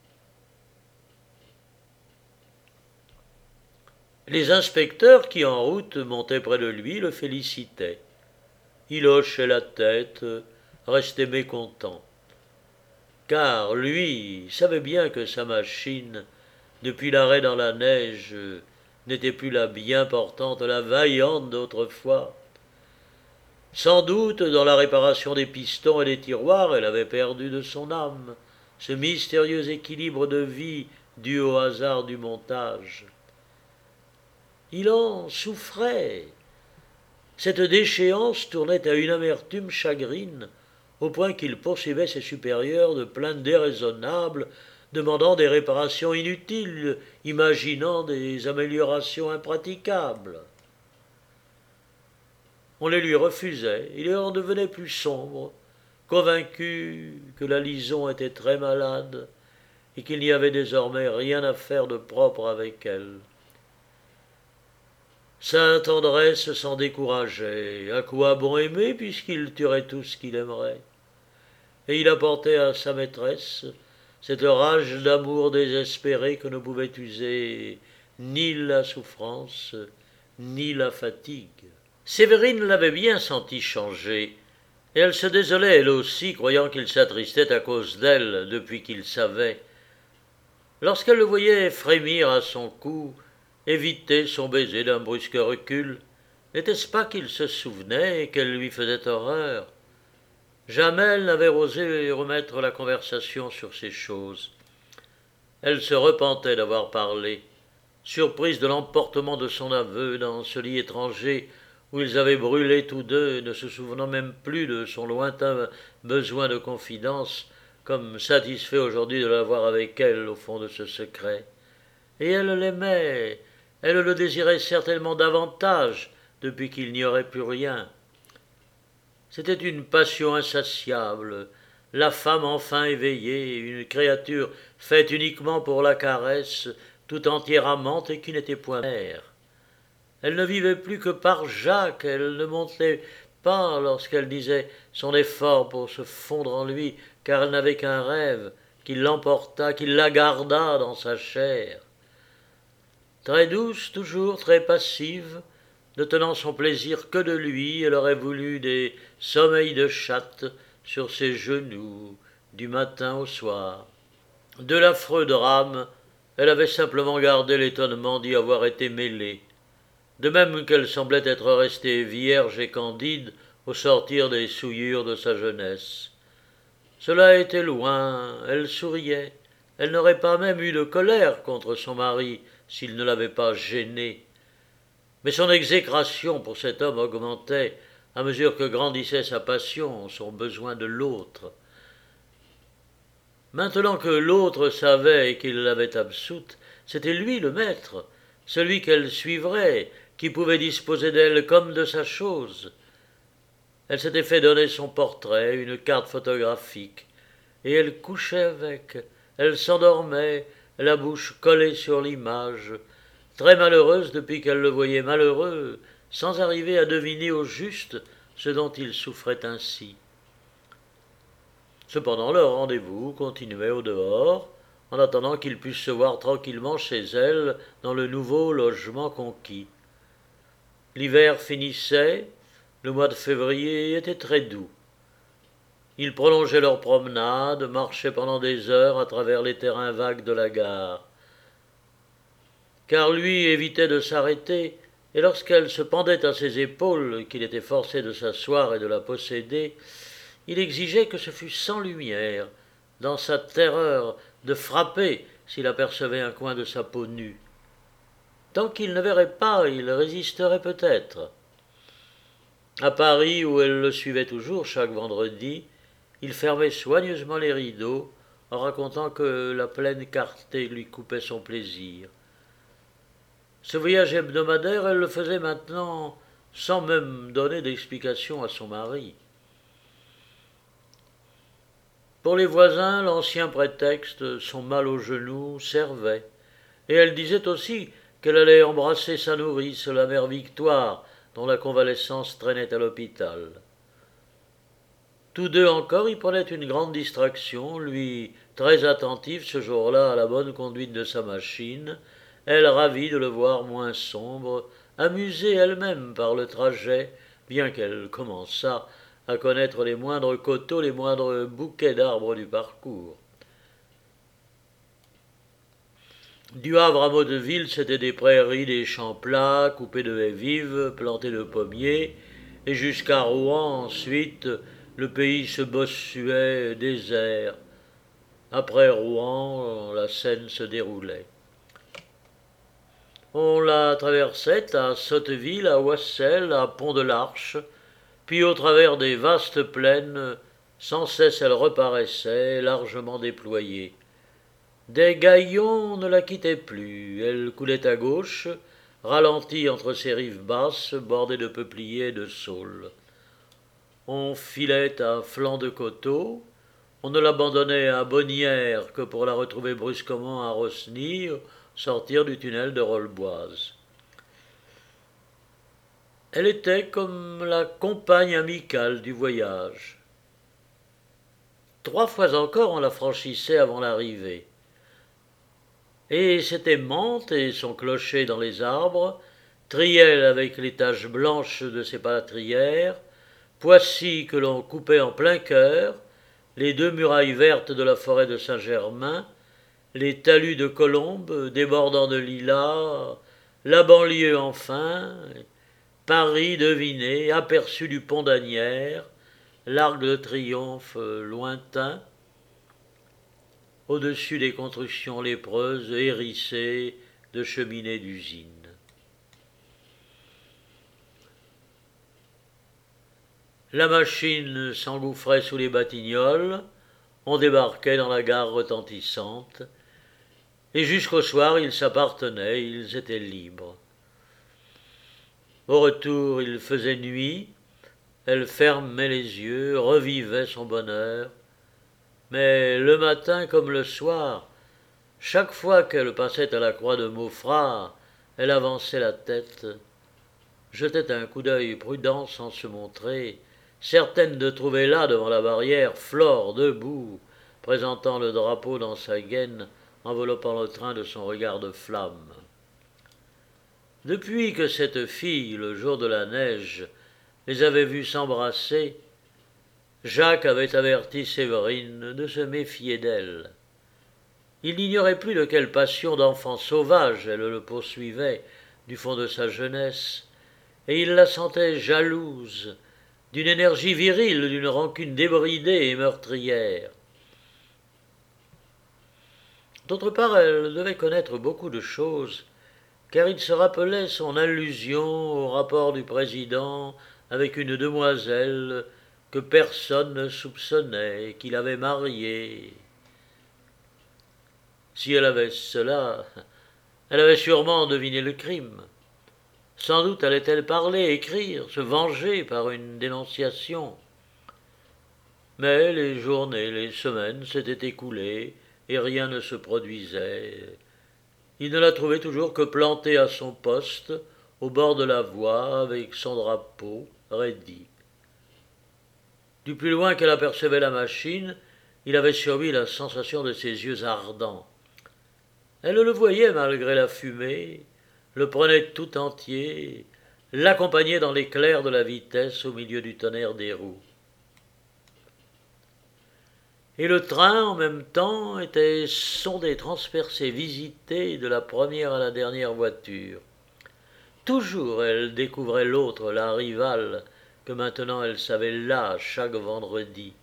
Les inspecteurs qui en route montaient près de lui le félicitaient. Il hochait la tête, restait mécontent. Car lui savait bien que sa machine, depuis l'arrêt dans la neige, n'était plus la bien portante, la vaillante d'autrefois. Sans doute, dans la réparation des pistons et des tiroirs, elle avait perdu de son âme ce mystérieux équilibre de vie dû au hasard du montage. Il en souffrait. Cette déchéance tournait à une amertume chagrine, au point qu'il poursuivait ses supérieurs de plaintes déraisonnables, demandant des réparations inutiles, imaginant des améliorations impraticables. On les lui refusait, il en devenait plus sombre, convaincu que la Lison était très malade et qu'il n'y avait désormais rien à faire de propre avec elle. Sa tendresse s'en décourageait. À quoi bon aimer puisqu'il tuerait tout ce qu'il aimerait? Et il apportait à sa maîtresse cette rage d'amour désespéré que ne pouvait user ni la souffrance, ni la fatigue. Sévérine l'avait bien senti changer, et elle se désolait elle aussi, croyant qu'il s'attristait à cause d'elle depuis qu'il savait. Lorsqu'elle le voyait frémir à son cou, éviter son baiser d'un brusque recul, n'était-ce pas qu'il se souvenait et qu'elle lui faisait horreur? Jamais elle n'avait osé remettre la conversation sur ces choses. Elle se repentait d'avoir parlé, surprise de l'emportement de son aveu dans ce lit étranger où ils avaient brûlé tous deux, ne se souvenant même plus de son lointain besoin de confidence, comme satisfait aujourd'hui de l'avoir avec elle au fond de ce secret. Et elle l'aimait, elle le désirait certainement davantage depuis qu'il n'y aurait plus rien. C'était une passion insatiable, la femme enfin éveillée, une créature faite uniquement pour la caresse, tout entière amante et qui n'était point mère. Elle ne vivait plus que par Jacques, elle ne montait pas lorsqu'elle disait son effort pour se fondre en lui, car elle n'avait qu'un rêve, qui l'emporta, qui la garda dans sa chair. Très douce toujours, très passive, ne tenant son plaisir que de lui, elle aurait voulu des sommeils de chatte sur ses genoux, du matin au soir. De l'affreux drame, elle avait simplement gardé l'étonnement d'y avoir été mêlée, de même qu'elle semblait être restée vierge et candide au sortir des souillures de sa jeunesse. Cela était loin, elle souriait, elle n'aurait pas même eu de colère contre son mari s'il ne l'avait pas gênée. Mais son exécration pour cet homme augmentait à mesure que grandissait sa passion, son besoin de l'autre. Maintenant que l'autre savait et qu'il l'avait absoute, c'était lui le maître, celui qu'elle suivrait, qui pouvait disposer d'elle comme de sa chose. Elle s'était fait donner son portrait, une carte photographique, et elle couchait avec, elle s'endormait, la bouche collée sur l'image, très malheureuse depuis qu'elle le voyait malheureux, sans arriver à deviner au juste ce dont il souffrait ainsi. Cependant, leur rendez-vous continuait au dehors, en attendant qu'ils pussent se voir tranquillement chez elle dans le nouveau logement conquis. L'hiver finissait, le mois de février était très doux. Ils prolongeaient leur promenade, marchaient pendant des heures à travers les terrains vagues de la gare. Car lui évitait de s'arrêter, et lorsqu'elle se pendait à ses épaules, qu'il était forcé de s'asseoir et de la posséder, il exigeait que ce fût sans lumière, dans sa terreur de frapper s'il apercevait un coin de sa peau nue. Tant qu'il ne verrait pas, il résisterait peut-être. À Paris, où elle le suivait toujours chaque vendredi, il fermait soigneusement les rideaux, en racontant que la pleine clarté lui coupait son plaisir. Ce voyage hebdomadaire, elle le faisait maintenant sans même donner d'explication à son mari. Pour les voisins, l'ancien prétexte, son mal au genou, servait. Et elle disait aussi qu'elle allait embrasser sa nourrice, la mère Victoire, dont la convalescence traînait à l'hôpital. Tous deux encore y prenaient une grande distraction, lui très attentif ce jour-là à la bonne conduite de sa machine, elle ravie de le voir moins sombre, amusée elle-même par le trajet, bien qu'elle commençât à connaître les moindres coteaux, les moindres bouquets d'arbres du parcours. Du Havre à Maudeville, c'était des prairies, des champs plats, coupés de haies vives, plantés de pommiers, et jusqu'à Rouen ensuite, le pays se bossuait désert. Après Rouen, la Seine se déroulait. On la traversait à Sotteville, à Oissel, à Pont de l'Arche, puis au travers des vastes plaines, sans cesse elle reparaissait, largement déployée. Des gaillons ne la quittaient plus, elle coulait à gauche, ralentie entre ses rives basses, bordées de peupliers et de saules. On filait à flanc de coteau, on ne l'abandonnait à Bonnières que pour la retrouver brusquement à Rosny, sortir du tunnel de Rolleboise. Elle était comme la compagne amicale du voyage. Trois fois encore on la franchissait avant l'arrivée. Et c'était Mantes et son clocher dans les arbres, Triel avec les taches blanches de ses plâtrières, Poissy que l'on coupait en plein cœur, les deux murailles vertes de la forêt de Saint-Germain, les talus de colombes débordant de lilas, la banlieue enfin, Paris deviné, aperçu du pont d'Asnières, l'Arc de Triomphe lointain, au-dessus des constructions lépreuses hérissées de cheminées d'usines. La machine s'engouffrait sous les Batignolles, on débarquait dans la gare retentissante, et jusqu'au soir ils s'appartenaient, ils étaient libres. Au retour, il faisait nuit, elle fermait les yeux, revivait son bonheur, mais le matin comme le soir, chaque fois qu'elle passait à la croix de Maufras, elle avançait la tête, jetait un coup d'œil prudent sans se montrer, certaine de trouver là, devant la barrière, Flore debout, présentant le drapeau dans sa gaine, enveloppant le train de son regard de flamme. Depuis que cette fille, le jour de la neige, les avait vus s'embrasser, Jacques avait averti Séverine de se méfier d'elle. Il n'ignorait plus de quelle passion d'enfant sauvage elle le poursuivait du fond de sa jeunesse, et il la sentait jalouse, d'une énergie virile, d'une rancune débridée et meurtrière. D'autre part, elle devait connaître beaucoup de choses, car il se rappelait son allusion au rapport du président avec une demoiselle que personne ne soupçonnait et qu'il avait mariée. Si elle avait cela, elle avait sûrement deviné le crime. Sans doute allait-elle parler, écrire, se venger par une dénonciation. Mais les journées, les semaines s'étaient écoulées et rien ne se produisait. Il ne la trouvait toujours que plantée à son poste, au bord de la voie, avec son drapeau raidi. Du plus loin qu'elle apercevait la machine, il avait sur lui la sensation de ses yeux ardents. Elle le voyait malgré la fumée, le prenait tout entier, l'accompagnait dans l'éclair de la vitesse au milieu du tonnerre des roues. Et le train, en même temps, était sondé, transpercé, visité de la première à la dernière voiture. Toujours elle découvrait l'autre, la rivale, que maintenant elle savait là, chaque vendredi.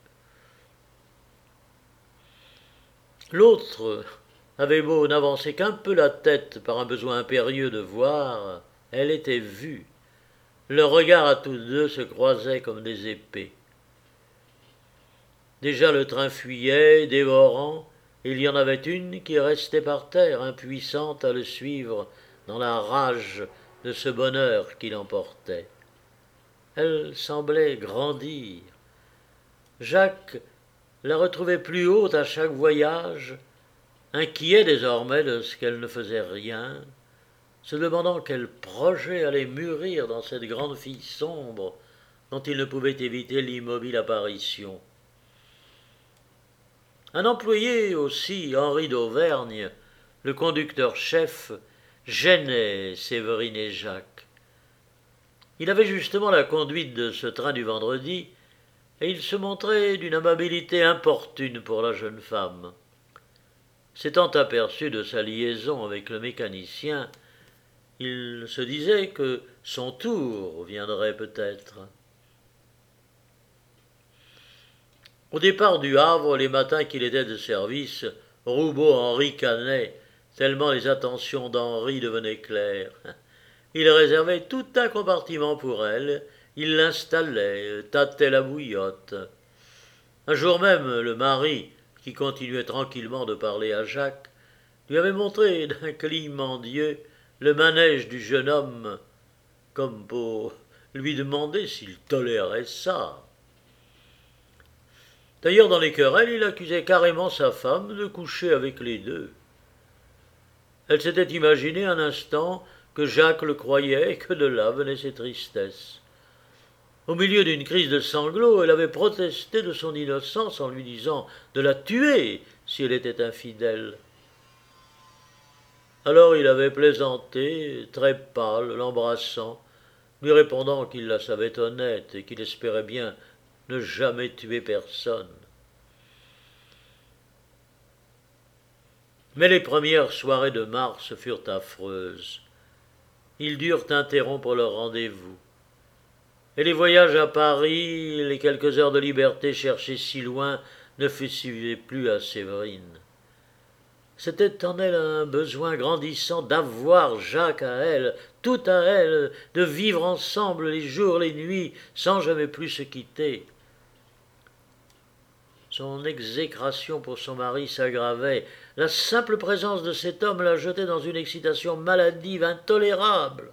L'autre avait beau n'avancer qu'un peu la tête par un besoin impérieux de voir, elle était vue. Leurs regards à tous deux se croisaient comme des épées. Déjà le train fuyait, dévorant, et il y en avait une qui restait par terre, impuissante à le suivre dans la rage de ce bonheur qui l'emportait. Elle semblait grandir. Jacques la retrouvait plus haute à chaque voyage, inquiet désormais de ce qu'elle ne faisait rien, se demandant quel projet allait mûrir dans cette grande fille sombre dont il ne pouvait éviter l'immobile apparition. Un employé aussi, Henri d'Auvergne, le conducteur-chef, gênait Séverine et Jacques. Il avait justement la conduite de ce train du vendredi, et il se montrait d'une amabilité importune pour la jeune femme. S'étant aperçu de sa liaison avec le mécanicien, il se disait que son tour viendrait peut-être. Au départ du Havre, les matins qu'il était de service, Roubaud en ricanait, tellement les attentions d'Henri devenaient claires. Il réservait tout un compartiment pour elle, il l'installait, tâtait la bouillotte. Un jour même, le mari, qui continuait tranquillement de parler à Jacques, lui avait montré d'un clignement d'yeux le manège du jeune homme, comme pour lui demander s'il tolérait ça. D'ailleurs, dans les querelles, il accusait carrément sa femme de coucher avec les deux. Elle s'était imaginé un instant que Jacques le croyait et que de là venaient ses tristesses. Au milieu d'une crise de sanglots, elle avait protesté de son innocence en lui disant de la tuer si elle était infidèle. Alors il avait plaisanté, très pâle, l'embrassant, lui répondant qu'il la savait honnête et qu'il espérait bien ne jamais tuer personne. Mais les premières soirées de mars furent affreuses. Ils durent interrompre leur rendez-vous. Et les voyages à Paris, les quelques heures de liberté cherchées si loin, ne suffisaient plus à Séverine. C'était en elle un besoin grandissant d'avoir Jacques à elle, tout à elle, de vivre ensemble les jours, les nuits, sans jamais plus se quitter. Son exécration pour son mari s'aggravait. La simple présence de cet homme la jetait dans une excitation maladive, intolérable.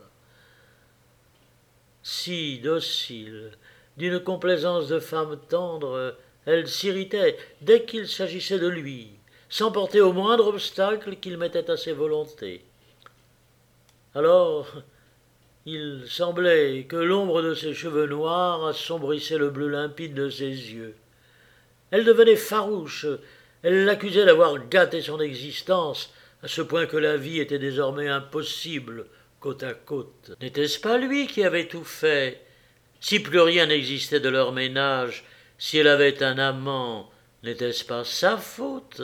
Si docile, d'une complaisance de femme tendre, elle s'irritait dès qu'il s'agissait de lui, sans porter au moindre obstacle qu'il mettait à ses volontés. Alors, il semblait que l'ombre de ses cheveux noirs assombrissait le bleu limpide de ses yeux. Elle devenait farouche, elle l'accusait d'avoir gâté son existence, à ce point que la vie était désormais impossible, côte à côte. N'était-ce pas lui qui avait tout fait? Si plus rien n'existait de leur ménage, si elle avait un amant, n'était-ce pas sa faute?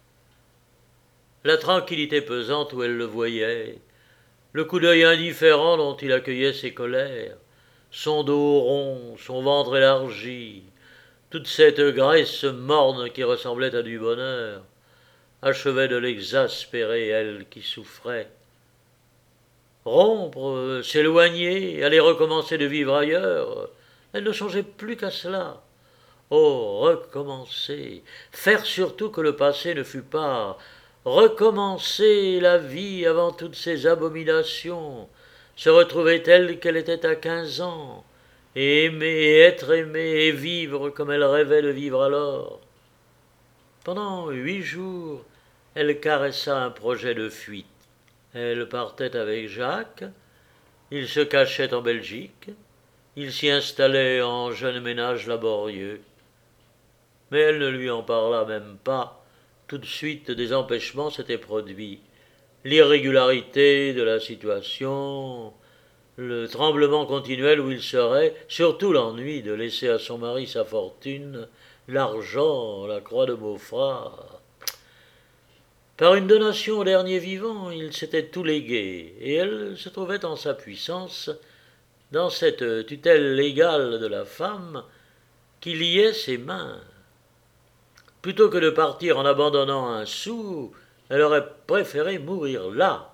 La tranquillité pesante où elle le voyait, le coup d'œil indifférent dont il accueillait ses colères, son dos rond, son ventre élargi, toute cette graisse morne qui ressemblait à du bonheur, achevait de l'exaspérer, elle qui souffrait. Rompre, s'éloigner, aller recommencer de vivre ailleurs, elle ne songeait plus qu'à cela. Oh, recommencer, faire surtout que le passé ne fût pas, recommencer la vie avant toutes ces abominations, se retrouver telle qu'elle était à quinze ans, et aimer et être aimée et vivre comme elle rêvait de vivre alors. Pendant huit jours, elle caressa un projet de fuite. Elle partait avec Jacques, il se cachait en Belgique, il s'y installait en jeune ménage laborieux. Mais elle ne lui en parla même pas. Tout de suite, des empêchements s'étaient produits. L'irrégularité de la situation, le tremblement continuel où il serait, surtout l'ennui de laisser à son mari sa fortune, l'argent, la croix de Beaufort. Par une donation au dernier vivant, il s'était tout légué, et elle se trouvait en sa puissance, dans cette tutelle légale de la femme qui liait ses mains. Plutôt que de partir en abandonnant un sou, elle aurait préféré mourir là.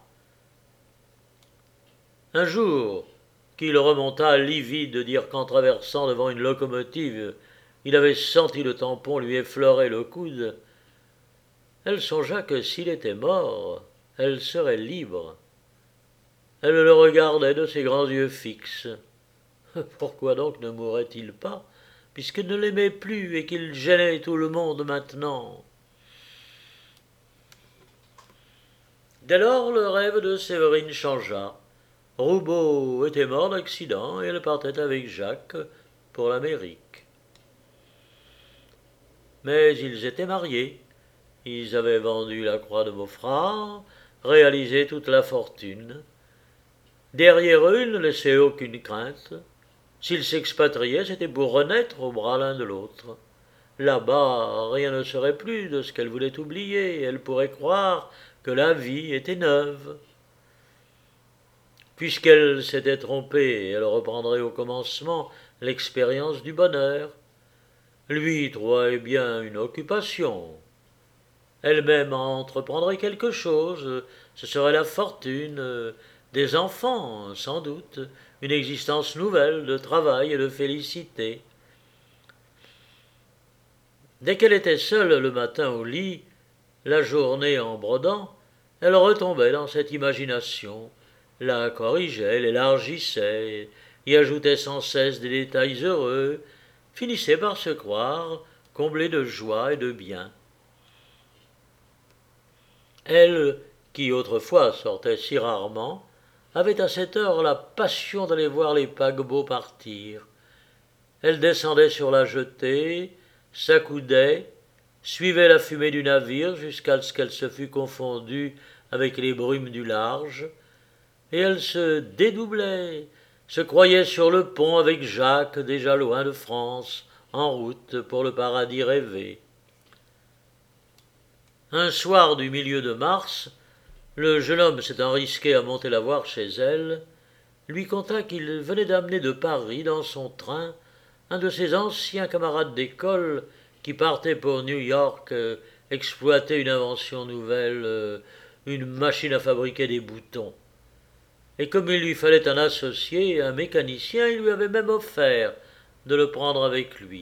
Un jour, qu'il remonta livide de dire qu'en traversant devant une locomotive, il avait senti le tampon lui effleurer le coude, elle songea que s'il était mort, elle serait libre. Elle le regardait de ses grands yeux fixes. Pourquoi donc ne mourrait-il pas? puisqu'il ne l'aimait plus et qu'il gênait tout le monde maintenant. Dès lors, le rêve de Séverine changea. Roubaud était mort d'accident et elle partait avec Jacques pour l'Amérique. Mais ils étaient mariés. Ils avaient vendu la croix de Maufras, réalisé toute la fortune. Derrière eux, ils ne laissaient aucune crainte. S'ils s'expatriaient, c'était pour renaître au bras l'un de l'autre. Là-bas, rien ne serait plus de ce qu'elle voulait oublier. Elle pourrait croire que la vie était neuve. Puisqu'elle s'était trompée, elle reprendrait au commencement l'expérience du bonheur. Lui trouverait bien une occupation. Elle-même entreprendrait quelque chose. Ce serait la fortune, des enfants, sans doute, une existence nouvelle de travail et de félicité. Dès qu'elle était seule le matin au lit, la journée en brodant, elle retombait dans cette imagination, la corrigeait, l'élargissait, y ajoutait sans cesse des détails heureux, finissait par se croire comblée de joie et de bien. Elle, qui autrefois sortait si rarement, avait à cette heure la passion d'aller voir les paquebots partir. Elle descendait sur la jetée, s'accoudait, suivait la fumée du navire jusqu'à ce qu'elle se fût confondue avec les brumes du large, et elle se dédoublait, se croyait sur le pont avec Jacques déjà loin de France, en route pour le paradis rêvé. Un soir du milieu de mars, le jeune homme s'étant risqué à monter la voir chez elle, lui conta qu'il venait d'amener de Paris dans son train un de ses anciens camarades d'école qui partait pour New York euh, exploiter une invention nouvelle, euh, une machine à fabriquer des boutons. Et comme il lui fallait un associé, un mécanicien, il lui avait même offert de le prendre avec lui.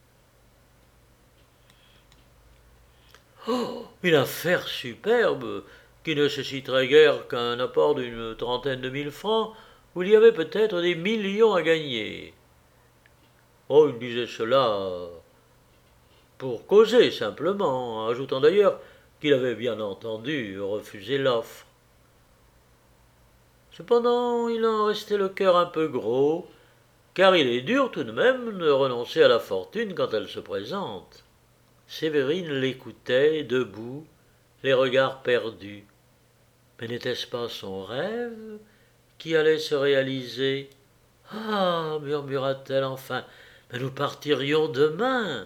Oh, une affaire superbe, qui ne nécessiterait guère qu'un apport d'une trentaine de mille francs, où il y avait peut-être des millions à gagner. Oh, il disait cela pour causer simplement, ajoutant d'ailleurs qu'il avait bien entendu refusé l'offre. Cependant, il en restait le cœur un peu gros, car il est dur tout de même de renoncer à la fortune quand elle se présente. Séverine l'écoutait, debout, les regards perdus. Mais n'était-ce pas son rêve qui allait se réaliser? Ah, murmura-t-elle enfin, mais nous partirions demain.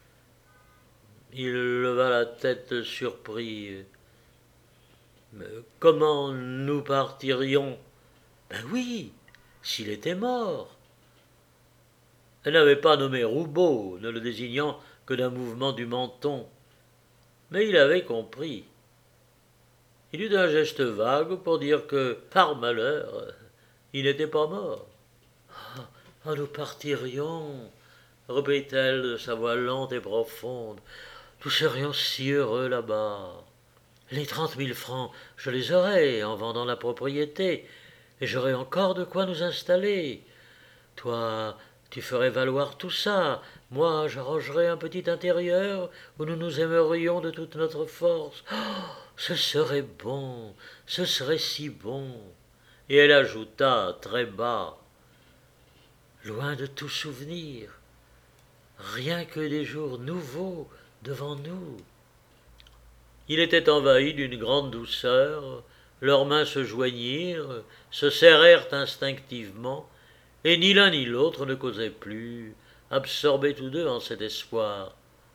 Il leva la tête surpris. Mais comment nous partirions? Ben oui, s'il était mort. Elle n'avait pas nommé Roubaud, ne le désignant que d'un mouvement du menton. Mais il avait compris. Il eut un geste vague pour dire que, par malheur, il n'était pas mort. Ah, ah, nous partirions, reprit-elle de sa voix lente et profonde. Nous serions si heureux là-bas. Les trente mille francs, je les aurais en vendant la propriété, et j'aurais encore de quoi nous installer. Toi, tu ferais valoir tout ça. Moi, j'arrangerais un petit intérieur où nous nous aimerions de toute notre force. Oh, ce serait bon, ce serait si bon. Et elle ajouta très bas, loin de tout souvenir, rien que des jours nouveaux devant nous. Il était envahi d'une grande douceur, leurs mains se joignirent, se serrèrent instinctivement, et ni l'un ni l'autre ne causait plus, absorbés tous deux en cet espoir.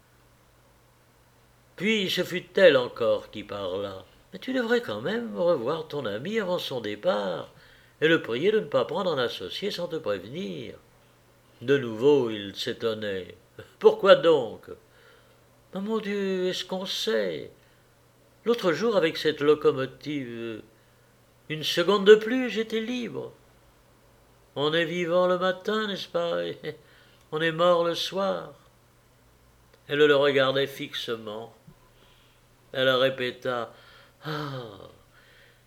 Puis ce fut elle encore qui parla. « Mais tu devrais quand même revoir ton ami avant son départ, et le prier de ne pas prendre un associé sans te prévenir. » De nouveau il s'étonnait. « Pourquoi donc ?»« Mais mon Dieu, est-ce qu'on sait ? L'autre jour, avec cette locomotive, une seconde de plus, j'étais libre. On est vivant le matin, n'est-ce pas? On est mort le soir. » Elle le regardait fixement. Elle répéta, « Ah,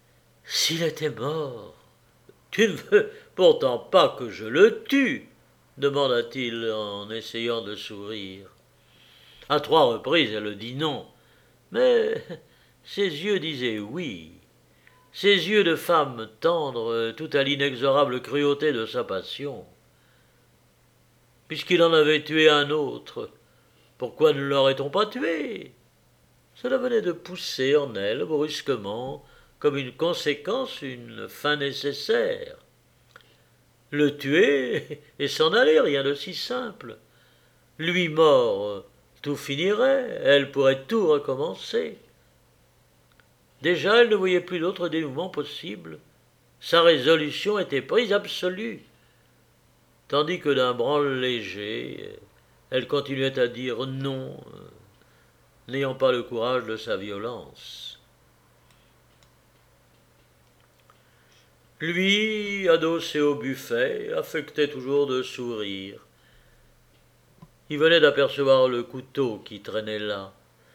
s'il était mort, tu ne veux pourtant pas que je le tue. » demanda-t-il en essayant de sourire. À trois reprises, elle dit non, mais ses yeux disaient oui. Ses yeux de femme tendres, tout à l'inexorable cruauté de sa passion. Puisqu'il en avait tué un autre, pourquoi ne l'aurait-on pas tué? Cela venait de pousser en elle, brusquement, comme une conséquence, une fin nécessaire. Le tuer et s'en aller, rien de si simple. Lui mort, tout finirait, elle pourrait tout recommencer. Déjà, elle ne voyait plus d'autre dénouement possible. Sa résolution était prise absolue. Tandis que d'un branle léger, elle continuait à dire non, n'ayant pas le courage de sa violence. Lui, adossé au buffet, affectait toujours de sourire. Il venait d'apercevoir le couteau qui traînait là.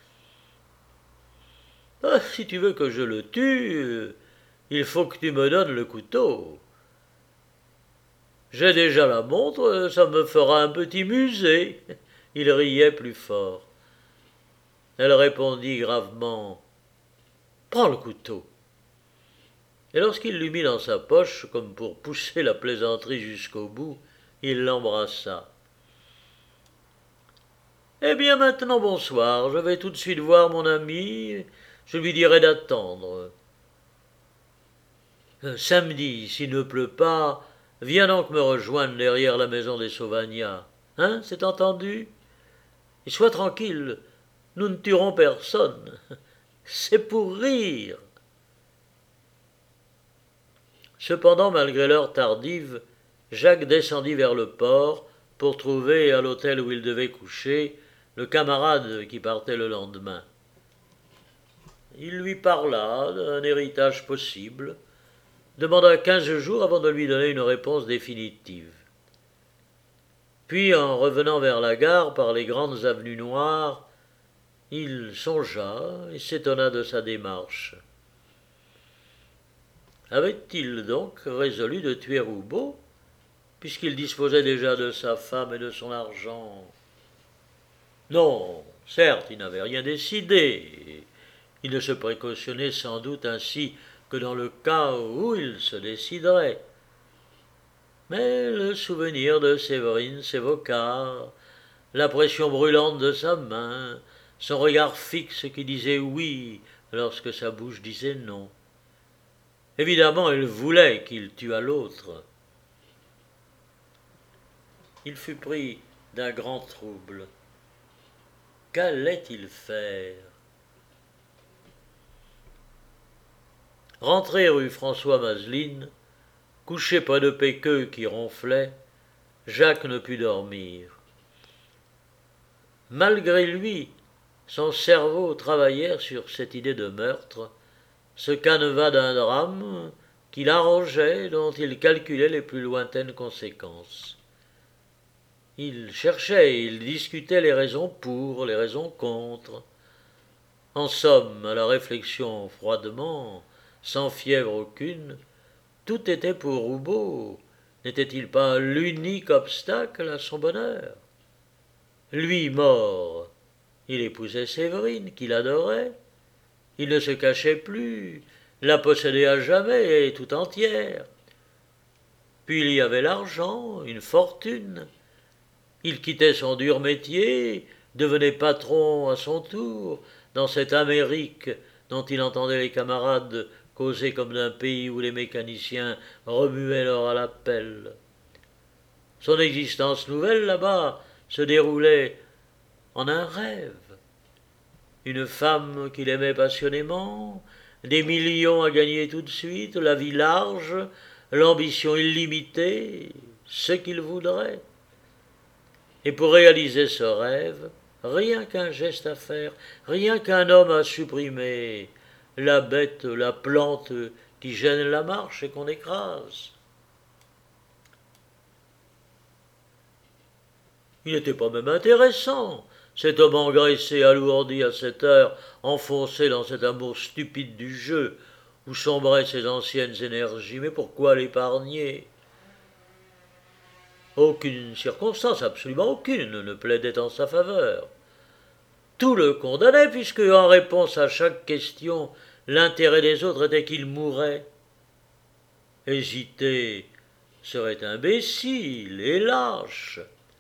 Ah, si tu veux que je le tue, il faut que tu me donnes le couteau. J'ai déjà la montre, ça me fera un petit musée. Il riait plus fort. Elle répondit gravement « Prends le couteau ». Et lorsqu'il l'eut mis dans sa poche, comme pour pousser la plaisanterie jusqu'au bout, il l'embrassa. « Eh bien maintenant, bonsoir, je vais tout de suite voir mon ami, je lui dirai d'attendre. Samedi, s'il ne pleut pas, viens donc me rejoindre derrière la maison des Sauvagnat. Hein, c'est entendu? Et sois tranquille, nous ne tuerons personne. C'est pour rire. » Cependant, malgré l'heure tardive, Jacques descendit vers le port pour trouver, à l'hôtel où il devait coucher, le camarade qui partait le lendemain. Il lui parla d'un héritage possible, demanda quinze jours avant de lui donner une réponse définitive. Puis, en revenant vers la gare par les grandes avenues noires, il songea et s'étonna de sa démarche. Avait-il donc résolu de tuer Roubaud, puisqu'il disposait déjà de sa femme et de son argent? Non, certes, il n'avait rien décidé. Il ne se précautionnait sans doute ainsi que dans le cas où il se déciderait. Mais le souvenir de Séverine s'évoqua, la pression brûlante de sa main, son regard fixe qui disait oui lorsque sa bouche disait non. Évidemment, elle voulait qu'il tuât l'autre. Il fut pris d'un grand trouble. Qu'allait-il faire? Rentré rue François Mazeline, couché près de Péqueux qui ronflait, Jacques ne put dormir. Malgré lui, son cerveau travaillait sur cette idée de meurtre, ce canevas d'un drame qu'il arrangeait, dont il calculait les plus lointaines conséquences. Il cherchait, il discutait les raisons pour, les raisons contre. En somme, à la réflexion froidement, sans fièvre aucune, tout était pour Roubaud. N'était-il pas l'unique obstacle à son bonheur? Lui mort, il épousait Séverine, qu'il adorait. Il ne se cachait plus, la possédait à jamais et tout entière. Puis il y avait l'argent, une fortune. Il quittait son dur métier, devenait patron à son tour, dans cette Amérique dont il entendait les camarades causer comme d'un pays où les mécaniciens remuaient l'or à la pelle. Son existence nouvelle là-bas se déroulait en un rêve. Une femme qu'il aimait passionnément, des millions à gagner tout de suite, la vie large, l'ambition illimitée, ce qu'il voudrait. Et pour réaliser ce rêve, rien qu'un geste à faire, rien qu'un homme à supprimer, la bête, la plante qui gêne la marche et qu'on écrase. Il n'était pas même intéressant, cet homme engraissé, alourdi à cette heure, enfoncé dans cet amour stupide du jeu, où sombraient ses anciennes énergies. Mais pourquoi l'épargner? Aucune circonstance, absolument aucune, ne plaidait en sa faveur. Tout le condamnait, puisque, en réponse à chaque question, l'intérêt des autres était qu'il mourrait. Hésiter serait imbécile et lâche.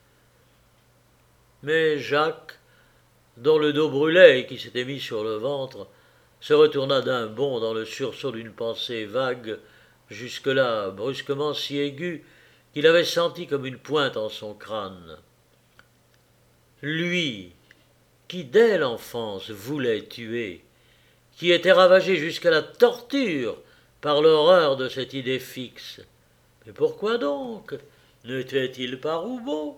Mais Jacques, dont le dos brûlait et qui s'était mis sur le ventre, se retourna d'un bond dans le sursaut d'une pensée vague, jusque-là brusquement si aiguë qu'il avait senti comme une pointe en son crâne. Lui, qui dès l'enfance voulait tuer, qui était ravagé jusqu'à la torture par l'horreur de cette idée fixe. Mais pourquoi donc n'était-il pas Roubaud?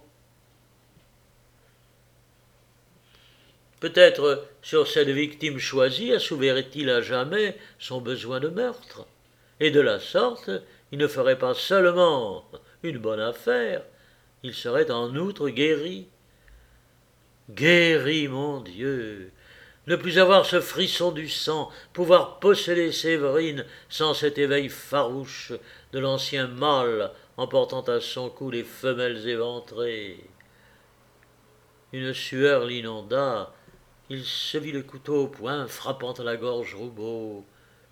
Peut-être sur cette victime choisie assouvirait-il à jamais son besoin de meurtre. Et de la sorte, il ne ferait pas seulement une bonne affaire, il serait en outre guéri. Guéri, mon Dieu! Ne plus avoir ce frisson du sang, pouvoir posséder Séverine sans cet éveil farouche de l'ancien mâle emportant à son cou les femelles éventrées. Une sueur l'inonda, il se vit le couteau au poing frappant à la gorge Roubaud,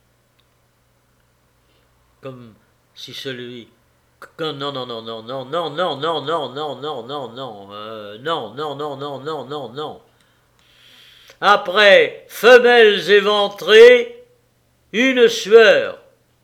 comme si celui... Non, non, non, non, non, non, non, non, non, non, non, non, non, non, euh, non, non, non, non, non, non, non. Après femelles éventrées, une sueur.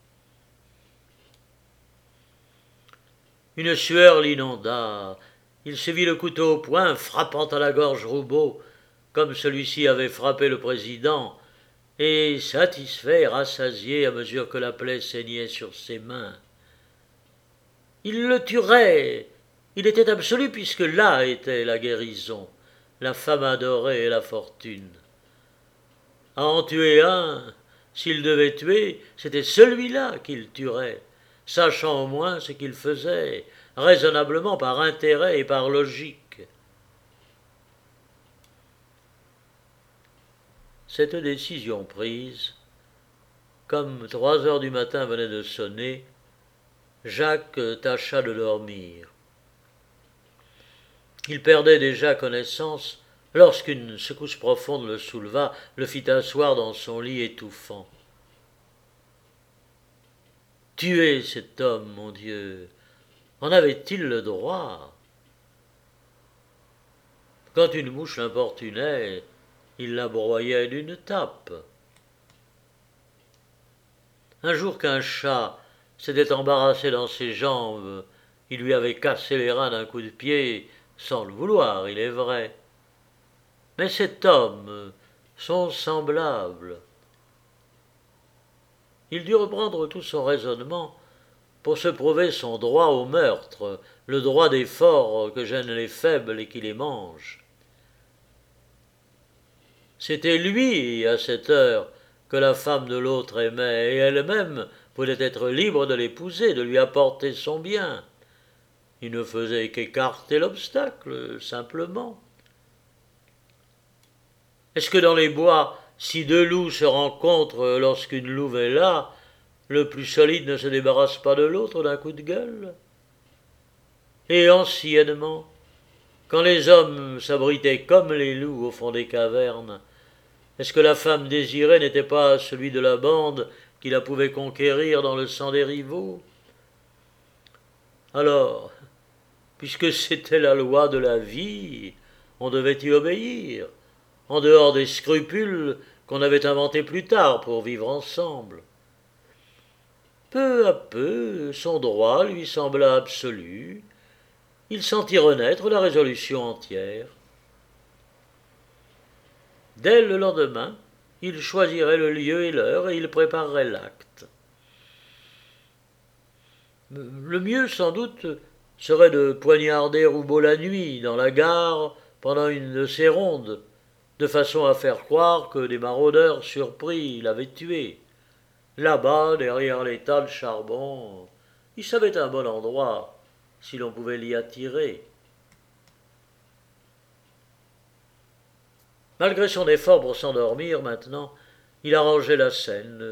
Une sueur l'inonda. Il se vit le couteau au poing frappant à la gorge Roubaud, comme celui-ci avait frappé le président, et satisfait, rassasié à mesure que la plaie saignait sur ses mains. Il le tuerait. Il était absolu puisque là était la guérison, la femme adorée et la fortune. À en tuer un, s'il devait tuer, c'était celui-là qu'il tuerait, sachant au moins ce qu'il faisait, raisonnablement par intérêt et par logique. Cette décision prise, comme trois heures du matin venaient de sonner, Jacques tâcha de dormir. Il perdait déjà connaissance lorsqu'une secousse profonde le souleva, le fit asseoir dans son lit étouffant. Tuer cet homme, mon Dieu, en avait-il le droit? Quand une mouche l'importunait, il la broyait d'une tape. Un jour qu'un chat s'était embarrassé dans ses jambes, il lui avait cassé les reins d'un coup de pied, sans le vouloir, il est vrai. Mais cet homme, son semblable, il dut reprendre tout son raisonnement pour se prouver son droit au meurtre, le droit des forts que gênent les faibles et qui les mangent. C'était lui, à cette heure, que la femme de l'autre aimait, et elle-même voulait être libre de l'épouser, de lui apporter son bien. Il ne faisait qu'écarter l'obstacle, simplement. Est-ce que dans les bois, si deux loups se rencontrent lorsqu'une louve est là, le plus solide ne se débarrasse pas de l'autre d'un coup de gueule? Et anciennement, quand les hommes s'abritaient comme les loups au fond des cavernes, est-ce que la femme désirée n'était pas celui de la bande qui la pouvait conquérir dans le sang des rivaux? Alors, puisque c'était la loi de la vie, on devait y obéir, en dehors des scrupules qu'on avait inventés plus tard pour vivre ensemble. Peu à peu, son droit lui sembla absolu. Il sentit renaître la résolution entière. Dès le lendemain, il choisirait le lieu et l'heure et il préparerait l'acte. Le mieux, sans doute, serait de poignarder Roubaud la nuit, dans la gare, pendant une de ses rondes, de façon à faire croire que des maraudeurs surpris l'avaient tué. Là-bas, derrière les tas de charbon, il savait un bon endroit, si l'on pouvait l'y attirer. Malgré son effort pour s'endormir, maintenant, il arrangeait la scène,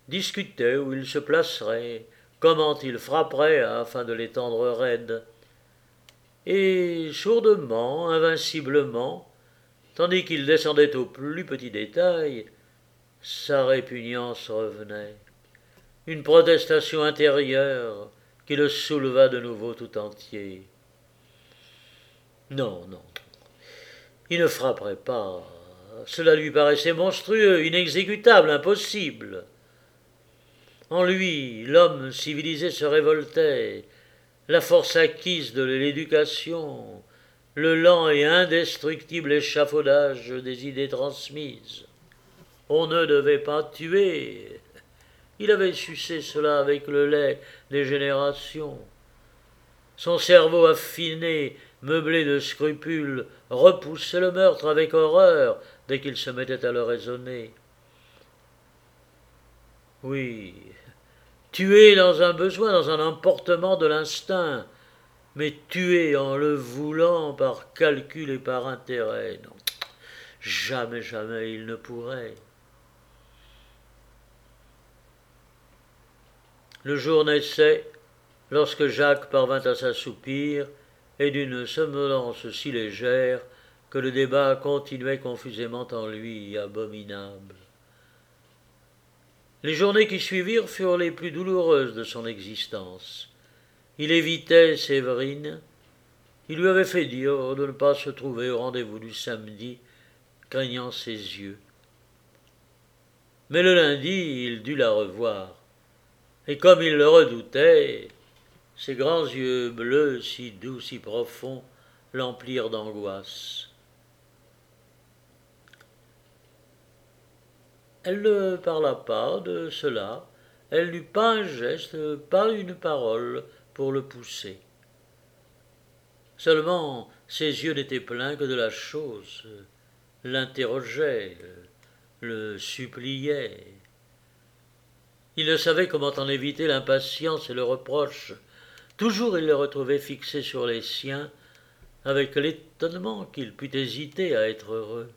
discutait où il se placerait, comment il frapperait afin de l'étendre raide. et sourdement, invinciblement, tandis qu'il descendait aux plus petits détails, sa répugnance revenait, une protestation intérieure qui le souleva de nouveau tout entier. Non, non, il ne frapperait pas. Cela lui paraissait monstrueux, inexécutable, impossible. En lui, l'homme civilisé se révoltait, la force acquise de l'éducation, le lent et indestructible échafaudage des idées transmises. On ne devait pas tuer. Il avait sucé cela avec le lait des générations. Son cerveau affiné, meublé de scrupules, repoussait le meurtre avec horreur dès qu'il se mettait à le raisonner. Oui, tuer dans un besoin, dans un emportement de l'instinct, mais tuer en le voulant par calcul et par intérêt, non. Jamais, jamais il ne pourrait. Le jour naissait lorsque Jacques parvint à s'assoupir, et d'une somnolence si légère que le débat continuait confusément en lui, abominable. Les journées qui suivirent furent les plus douloureuses de son existence. Il évitait Séverine. Il lui avait fait dire de ne pas se trouver au rendez-vous du samedi, craignant ses yeux. Mais le lundi, il dut la revoir. Et comme il le redoutait, ses grands yeux bleus, si doux, si profonds, l'emplirent d'angoisse. Elle ne parla pas de cela, elle n'eut pas un geste, pas une parole pour le pousser. Seulement, ses yeux n'étaient pleins que de la chose, l'interrogeaient, le suppliaient. Il ne savait comment en éviter l'impatience et le reproche. Toujours il le retrouvait fixé sur les siens, avec l'étonnement qu'il pût hésiter à être heureux.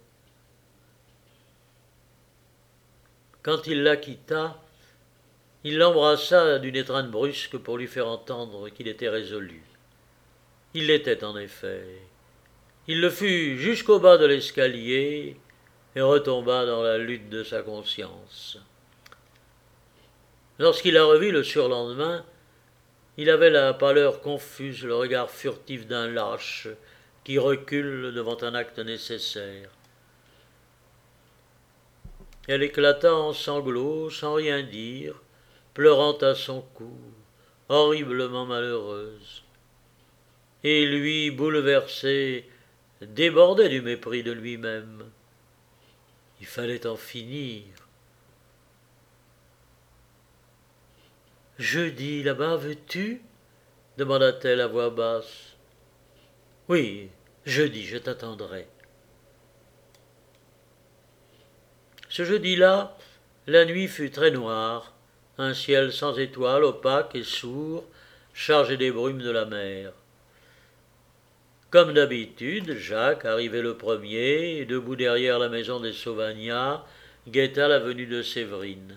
Quand il la quitta, il l'embrassa d'une étreinte brusque pour lui faire entendre qu'il était résolu. Il l'était en effet. Il le fut jusqu'au bas de l'escalier et retomba dans la lutte de sa conscience. Lorsqu'il la revit le surlendemain, il avait la pâleur confuse, le regard furtif d'un lâche qui recule devant un acte nécessaire. Elle éclata en sanglots sans rien dire, pleurant à son cou, horriblement malheureuse. Et lui, bouleversé, débordait du mépris de lui-même. Il fallait en finir. « Jeudi, là-bas, veux-tu » demanda-t-elle à voix basse. « Oui, jeudi, je t'attendrai. » Ce jeudi-là, la nuit fut très noire, un ciel sans étoiles, opaque et sourd, chargé des brumes de la mer. Comme d'habitude, Jacques, arrivé le premier, debout derrière la maison des Sauvagnat, guetta la venue de Séverine.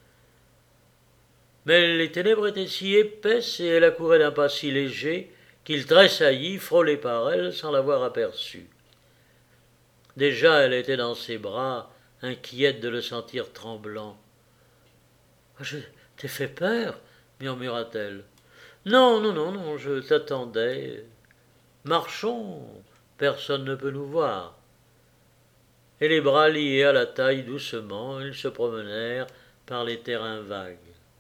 Mais les ténèbres étaient si épaisses et elle accourait d'un pas si léger qu'il tressaillit, frôlé par elle, sans l'avoir aperçue. Déjà elle était dans ses bras, inquiète de le sentir tremblant. « Je t'ai fait peur » murmura-t-elle. « Non, non, non, non, je t'attendais. Marchons, personne ne peut nous voir. » Et les bras liés à la taille doucement, ils se promenèrent par les terrains vagues.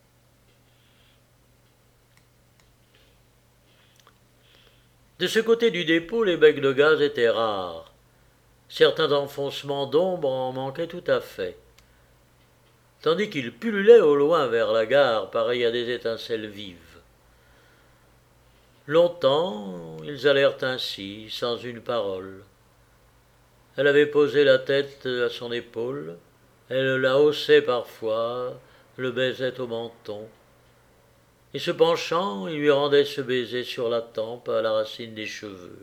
De ce côté du dépôt, les becs de gaz étaient rares. Certains enfoncements d'ombre en manquaient tout à fait, tandis qu'ils pullulaient au loin vers la gare, pareils à des étincelles vives. Longtemps, ils allèrent ainsi, sans une parole. Elle avait posé la tête à son épaule, elle la haussait parfois, le baisait au menton. Et se penchant, il lui rendait ce baiser sur la tempe à la racine des cheveux.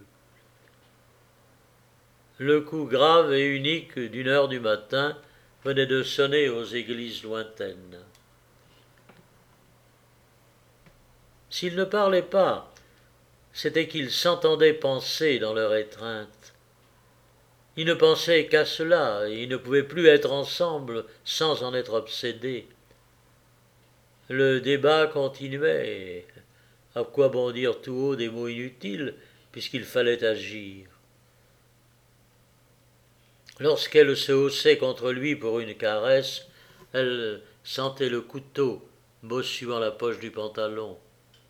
Le coup grave et unique d'une heure du matin venait de sonner aux églises lointaines. S'il ne parlait pas, c'était qu'ils s'entendaient penser dans leur étreinte. Ils ne pensaient qu'à cela, et ils ne pouvaient plus être ensemble sans en être obsédés. Le débat continuait, et à quoi bon dire tout haut des mots inutiles, puisqu'il fallait agir. Lorsqu'elle se haussait contre lui pour une caresse, elle sentait le couteau bossuant la poche du pantalon.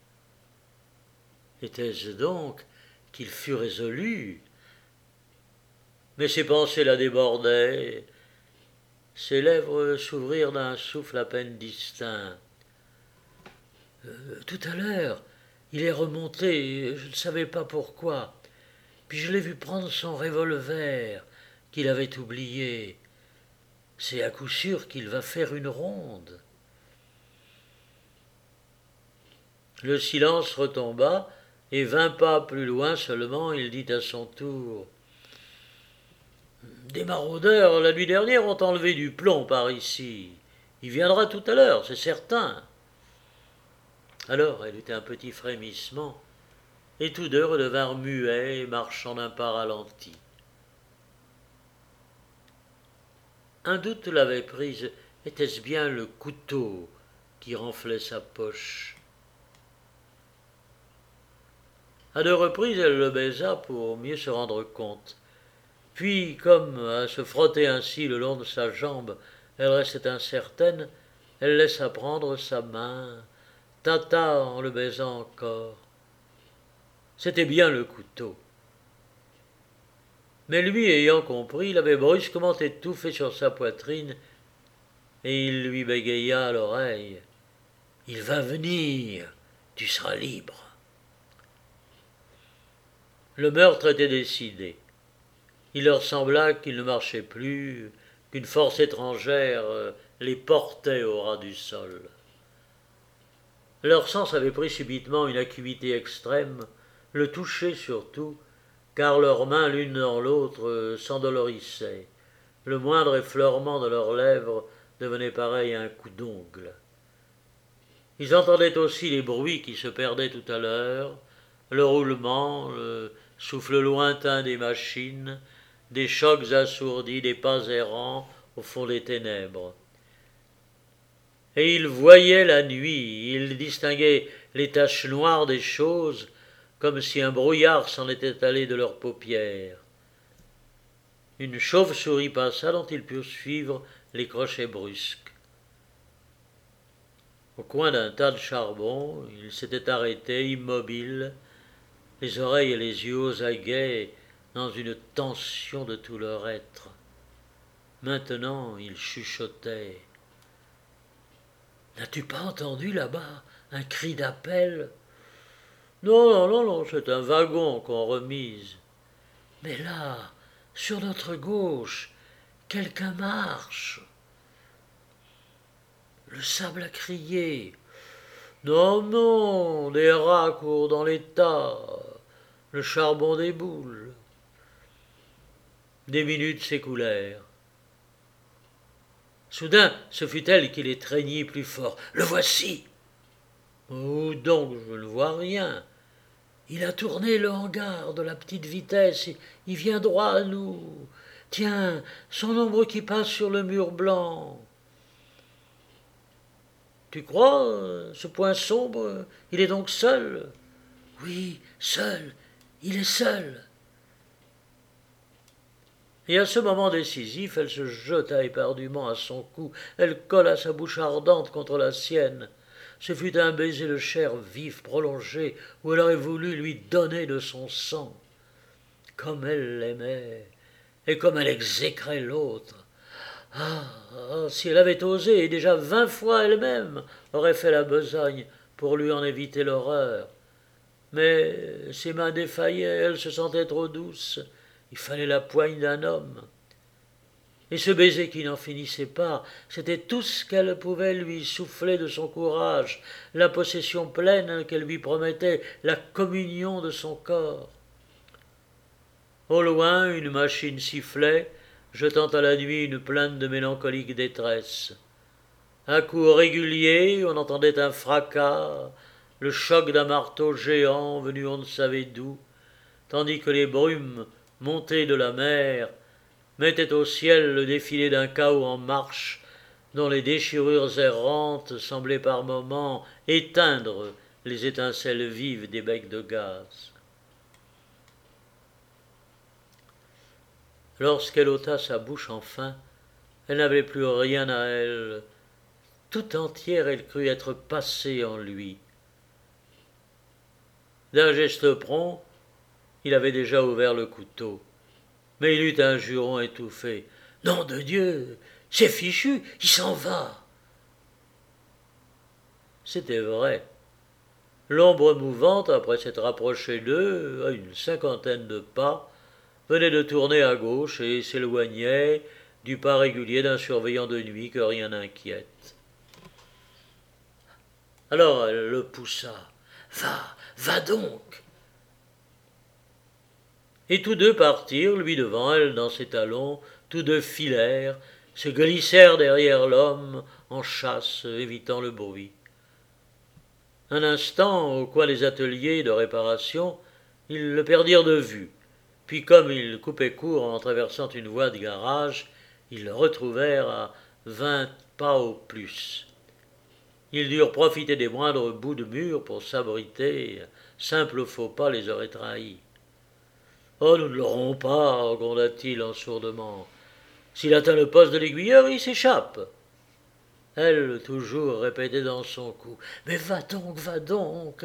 Était-ce donc qu'il fût résolu? Mais ses pensées la débordaient, ses lèvres s'ouvrirent d'un souffle à peine distinct. Euh, tout à l'heure, il est remonté, je ne savais pas pourquoi, puis je l'ai vu prendre son revolver qu'il avait oublié. C'est à coup sûr qu'il va faire une ronde. Le silence retomba, et vingt pas plus loin seulement, il dit à son tour: « Des maraudeurs, la nuit dernière, ont enlevé du plomb par ici. Il viendra tout à l'heure, c'est certain. » Alors elle eut un petit frémissement, et tous deux redevinrent muets, marchant d'un pas ralenti. Un doute l'avait prise. Était-ce bien le couteau qui renflait sa poche? À deux reprises, elle le baisa pour mieux se rendre compte. Puis, comme à se frotter ainsi le long de sa jambe, elle restait incertaine, elle laissa prendre sa main, tâta en le baisant encore. C'était bien le couteau. Mais lui, ayant compris, l'avait brusquement étouffé sur sa poitrine, et il lui bégaya à l'oreille: « Il va venir, tu seras libre. » Le meurtre était décidé. Il leur sembla qu'il ne marchait plus, qu'une force étrangère les portait au ras du sol. Leur sens avait pris subitement une acuité extrême, le toucher surtout, car leurs mains l'une dans l'autre s'endolorissaient. Le moindre effleurement de leurs lèvres devenait pareil à un coup d'ongle. Ils entendaient aussi les bruits qui se perdaient tout à l'heure, le roulement, le souffle lointain des machines, des chocs assourdis, des pas errants au fond des ténèbres. Et ils voyaient la nuit, ils distinguaient les taches noires des choses, comme si un brouillard s'en était allé de leurs paupières. Une chauve-souris passa dont ils purent suivre les crochets brusques. Au coin d'un tas de charbon, il s'était arrêté, immobile, les oreilles et les yeux aux aguets, dans une tension de tout leur être. Maintenant, il chuchotait. « N'as-tu pas entendu là-bas un cri d'appel ? » ?»« Non, non, non, non, c'est un wagon qu'on remise. »« Mais là, sur notre gauche, quelqu'un marche. » »« Le sable a crié. »« Non, non, des rats courent dans les tas. Le charbon déboule. » Des minutes s'écoulèrent. Soudain, ce fut elle qui l'étreignit plus fort. « Le voici !»« Où donc, je ne vois rien. » »« Il a tourné le hangar de la petite vitesse, il vient droit à nous. Tiens, son ombre qui passe sur le mur blanc. »« Tu crois, ce point sombre, il est donc seul ?»« Oui, seul, il est seul. » Et à ce moment décisif, elle se jeta éperdument à son cou, elle colla sa bouche ardente contre la sienne. Ce fut un baiser de chair vif, prolongé, où elle aurait voulu lui donner de son sang. Comme elle l'aimait, et comme elle exécrait l'autre. Ah, ah, si elle avait osé, et déjà vingt fois elle-même aurait fait la besogne pour lui en éviter l'horreur. Mais ses mains défaillaient, elle se sentait trop douce. Il fallait la poigne d'un homme. Et ce baiser qui n'en finissait pas, c'était tout ce qu'elle pouvait lui souffler de son courage, la possession pleine qu'elle lui promettait, la communion de son corps. Au loin, une machine sifflait, jetant à la nuit une plainte de mélancolique détresse. À coups réguliers, on entendait un fracas, le choc d'un marteau géant venu on ne savait d'où, tandis que les brumes montées de la mer mettaient au ciel le défilé d'un chaos en marche, dont les déchirures errantes semblaient par moments éteindre les étincelles vives des becs de gaz. Lorsqu'elle ôta sa bouche enfin, elle n'avait plus rien à elle. Tout entière, elle crut être passée en lui. D'un geste prompt, il avait déjà ouvert le couteau. Mais il eut un juron étouffé. « Nom de Dieu, c'est fichu, il s'en va !» C'était vrai. L'ombre mouvante, après s'être approchée d'eux, à une cinquantaine de pas, venait de tourner à gauche et s'éloignait du pas régulier d'un surveillant de nuit que rien n'inquiète. Alors elle le poussa. « Va, va donc !» Et tous deux partirent, lui devant elle dans ses talons, tous deux filèrent, se glissèrent derrière l'homme en chasse, évitant le bruit. Un instant, au coin des ateliers de réparation, ils le perdirent de vue, puis comme il coupait court en traversant une voie de garage, ils le retrouvèrent à vingt pas au plus. Ils durent profiter des moindres bouts de mur pour s'abriter, simple faux pas les aurait trahis. « Oh, nous ne l'aurons pas, gronda-t-il en sourdement. S'il atteint le poste de l'aiguilleur, il s'échappe. Elle, toujours, répétait dans son cou. Mais va donc, va donc.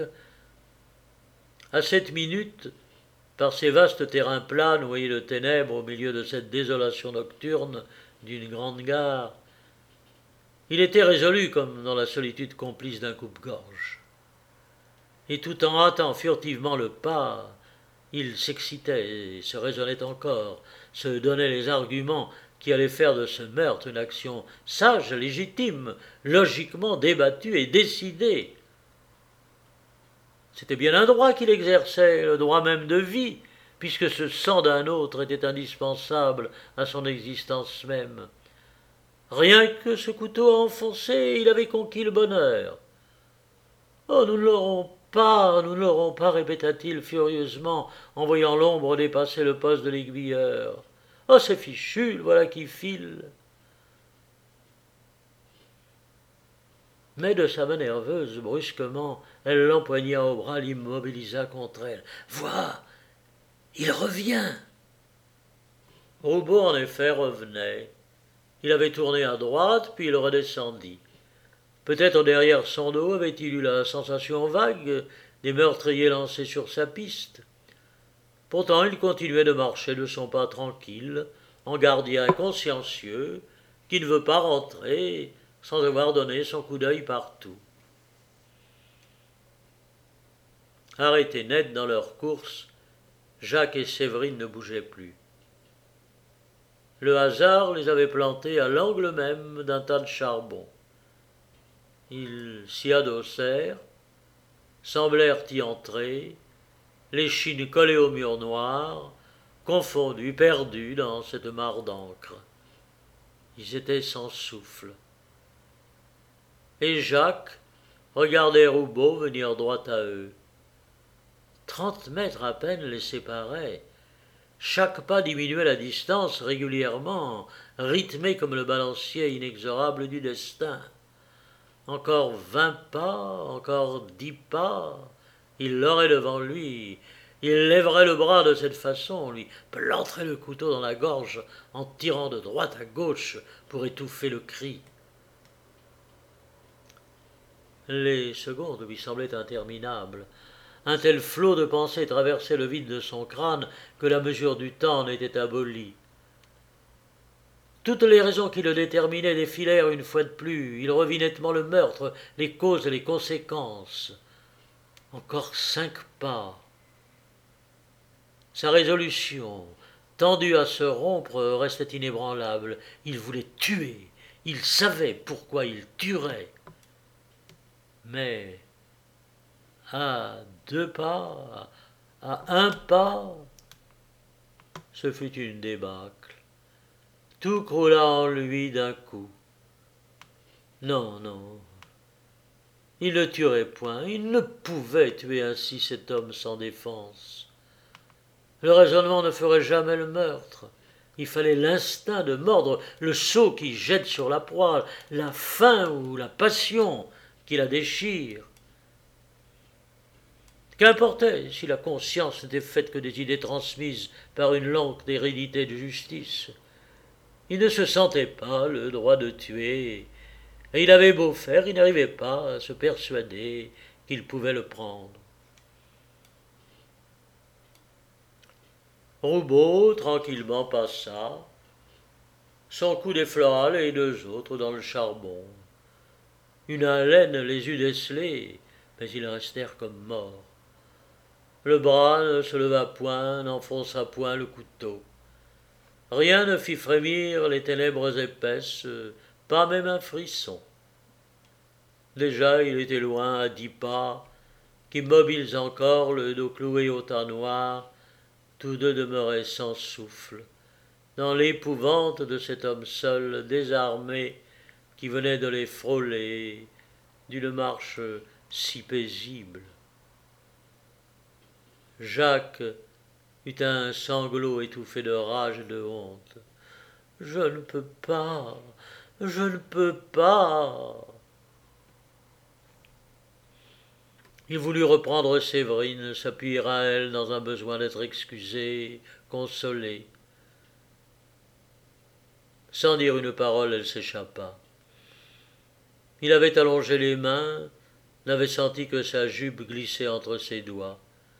À cette minute, par ces vastes terrains plats noyés de ténèbres au milieu de cette désolation nocturne d'une grande gare, il était résolu comme dans la solitude complice d'un coupe-gorge. Et tout en hâtant furtivement le pas, il s'excitait et se raisonnait encore, se donnait les arguments qui allaient faire de ce meurtre une action sage, légitime, logiquement débattue et décidée. C'était bien un droit qu'il exerçait, le droit même de vie, puisque ce sang d'un autre était indispensable à son existence même. Rien que ce couteau enfoncé, il avait conquis le bonheur. « Oh, nous ne l'aurons pas, nous ne l'aurons pas, répéta-t-il furieusement en voyant l'ombre dépasser le poste de l'aiguilleur. Oh, c'est fichu, le voilà qui file. Mais de sa main nerveuse, brusquement, elle l'empoigna au bras, l'immobilisa contre elle. « Vois, il revient !» Roubaud, en effet, revenait. Il avait tourné à droite, puis il redescendit. Peut-être derrière son dos avait-il eu la sensation vague des meurtriers lancés sur sa piste. Pourtant, il continuait de marcher de son pas tranquille, en gardien consciencieux, qui ne veut pas rentrer sans avoir donné son coup d'œil partout. Arrêtés net dans leur course, Jacques et Séverine ne bougeaient plus. Le hasard les avait plantés à l'angle même d'un tas de charbon. Ils s'y adossèrent, semblèrent y entrer, l'échine collée au mur noir, confondus, perdus dans cette mare d'encre. Ils étaient sans souffle. Et Jacques regardait Roubaud venir droit à eux. Trente mètres à peine les séparaient. Chaque pas diminuait la distance régulièrement, rythmé comme le balancier inexorable du destin. Encore vingt pas, encore dix pas, il l'aurait devant lui. Il lèverait le bras de cette façon, lui planterait le couteau dans la gorge en tirant de droite à gauche pour étouffer le cri. Les secondes lui semblaient interminables. Un tel flot de pensées traversait le vide de son crâne que la mesure du temps n'était abolie. Toutes les raisons qui le déterminaient défilèrent une fois de plus. Il revit nettement le meurtre, les causes et les conséquences. Encore cinq pas. Sa résolution, tendue à se rompre, restait inébranlable. Il voulait tuer. Il savait pourquoi il tuerait. Mais à deux pas, à un pas, ce fut une débâcle. Tout croula en lui d'un coup. Non, non. Il ne tuerait point, il ne pouvait tuer ainsi cet homme sans défense. Le raisonnement ne ferait jamais le meurtre. Il fallait l'instinct de mordre, le sceau qui jette sur la proie, la faim ou la passion qui la déchire. Qu'importait si la conscience n'était faite que des idées transmises par une lente hérédité de justice. Il ne se sentait pas le droit de tuer, et il avait beau faire, il n'arrivait pas à se persuader qu'il pouvait le prendre. Roubaud tranquillement passa, son cou déflora les deux autres dans le charbon. Une haleine les eut décelés, mais ils restèrent comme morts. Le bras ne se leva point, n'enfonça point le couteau. Rien ne fit frémir les ténèbres épaisses, pas même un frisson. Déjà il était loin, à dix pas, qu'immobiles encore, le dos cloué au tas noir, tous deux demeuraient sans souffle, dans l'épouvante de cet homme seul, désarmé, qui venait de les frôler d'une marche si paisible. Jacques eut un sanglot étouffé de rage et de honte. « Je ne peux pas, je ne peux pas !» Il voulut reprendre Séverine, s'appuyer à elle dans un besoin d'être excusé, consolé. Sans dire une parole, elle s'échappa. Il avait allongé les mains, n'avait senti que sa jupe glisser entre ses doigts.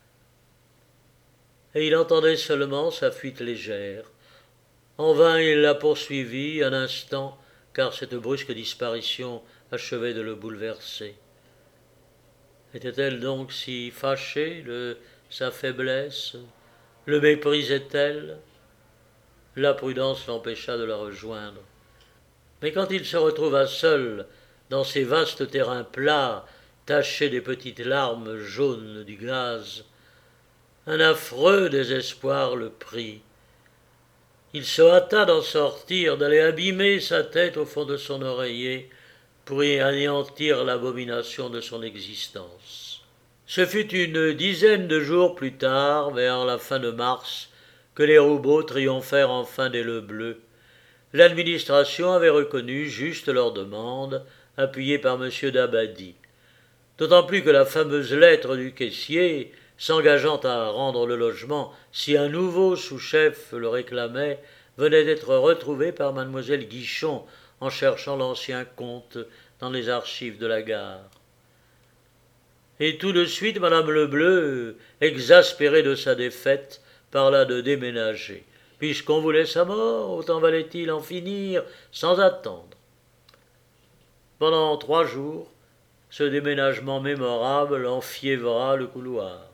Et il entendait seulement sa fuite légère. En vain il la poursuivit un instant, car cette brusque disparition achevait de le bouleverser. Était-elle donc si fâchée de sa faiblesse? Le méprisait-elle? La prudence l'empêcha de la rejoindre. Mais quand il se retrouva seul dans ces vastes terrains plats, tachés des petites larmes jaunes du gaz, un affreux désespoir le prit. Il se hâta d'en sortir, d'aller abîmer sa tête au fond de son oreiller pour y anéantir l'abomination de son existence. Ce fut une dizaine de jours plus tard, vers la fin de mars, que les Roubaud triomphèrent enfin des Lebleu. L'administration avait reconnu juste leur demande, appuyée par M. Dabadie. D'autant plus que la fameuse lettre du caissier, s'engageant à rendre le logement si un nouveau sous-chef le réclamait, venait d'être retrouvée par mademoiselle Guichon en cherchant l'ancien compte dans les archives de la gare. Et tout de suite, madame Lebleu, exaspérée de sa défaite, parla de déménager. Puisqu'on voulait sa mort, autant valait-il en finir sans attendre. Pendant trois jours, ce déménagement mémorable enfiévra le couloir.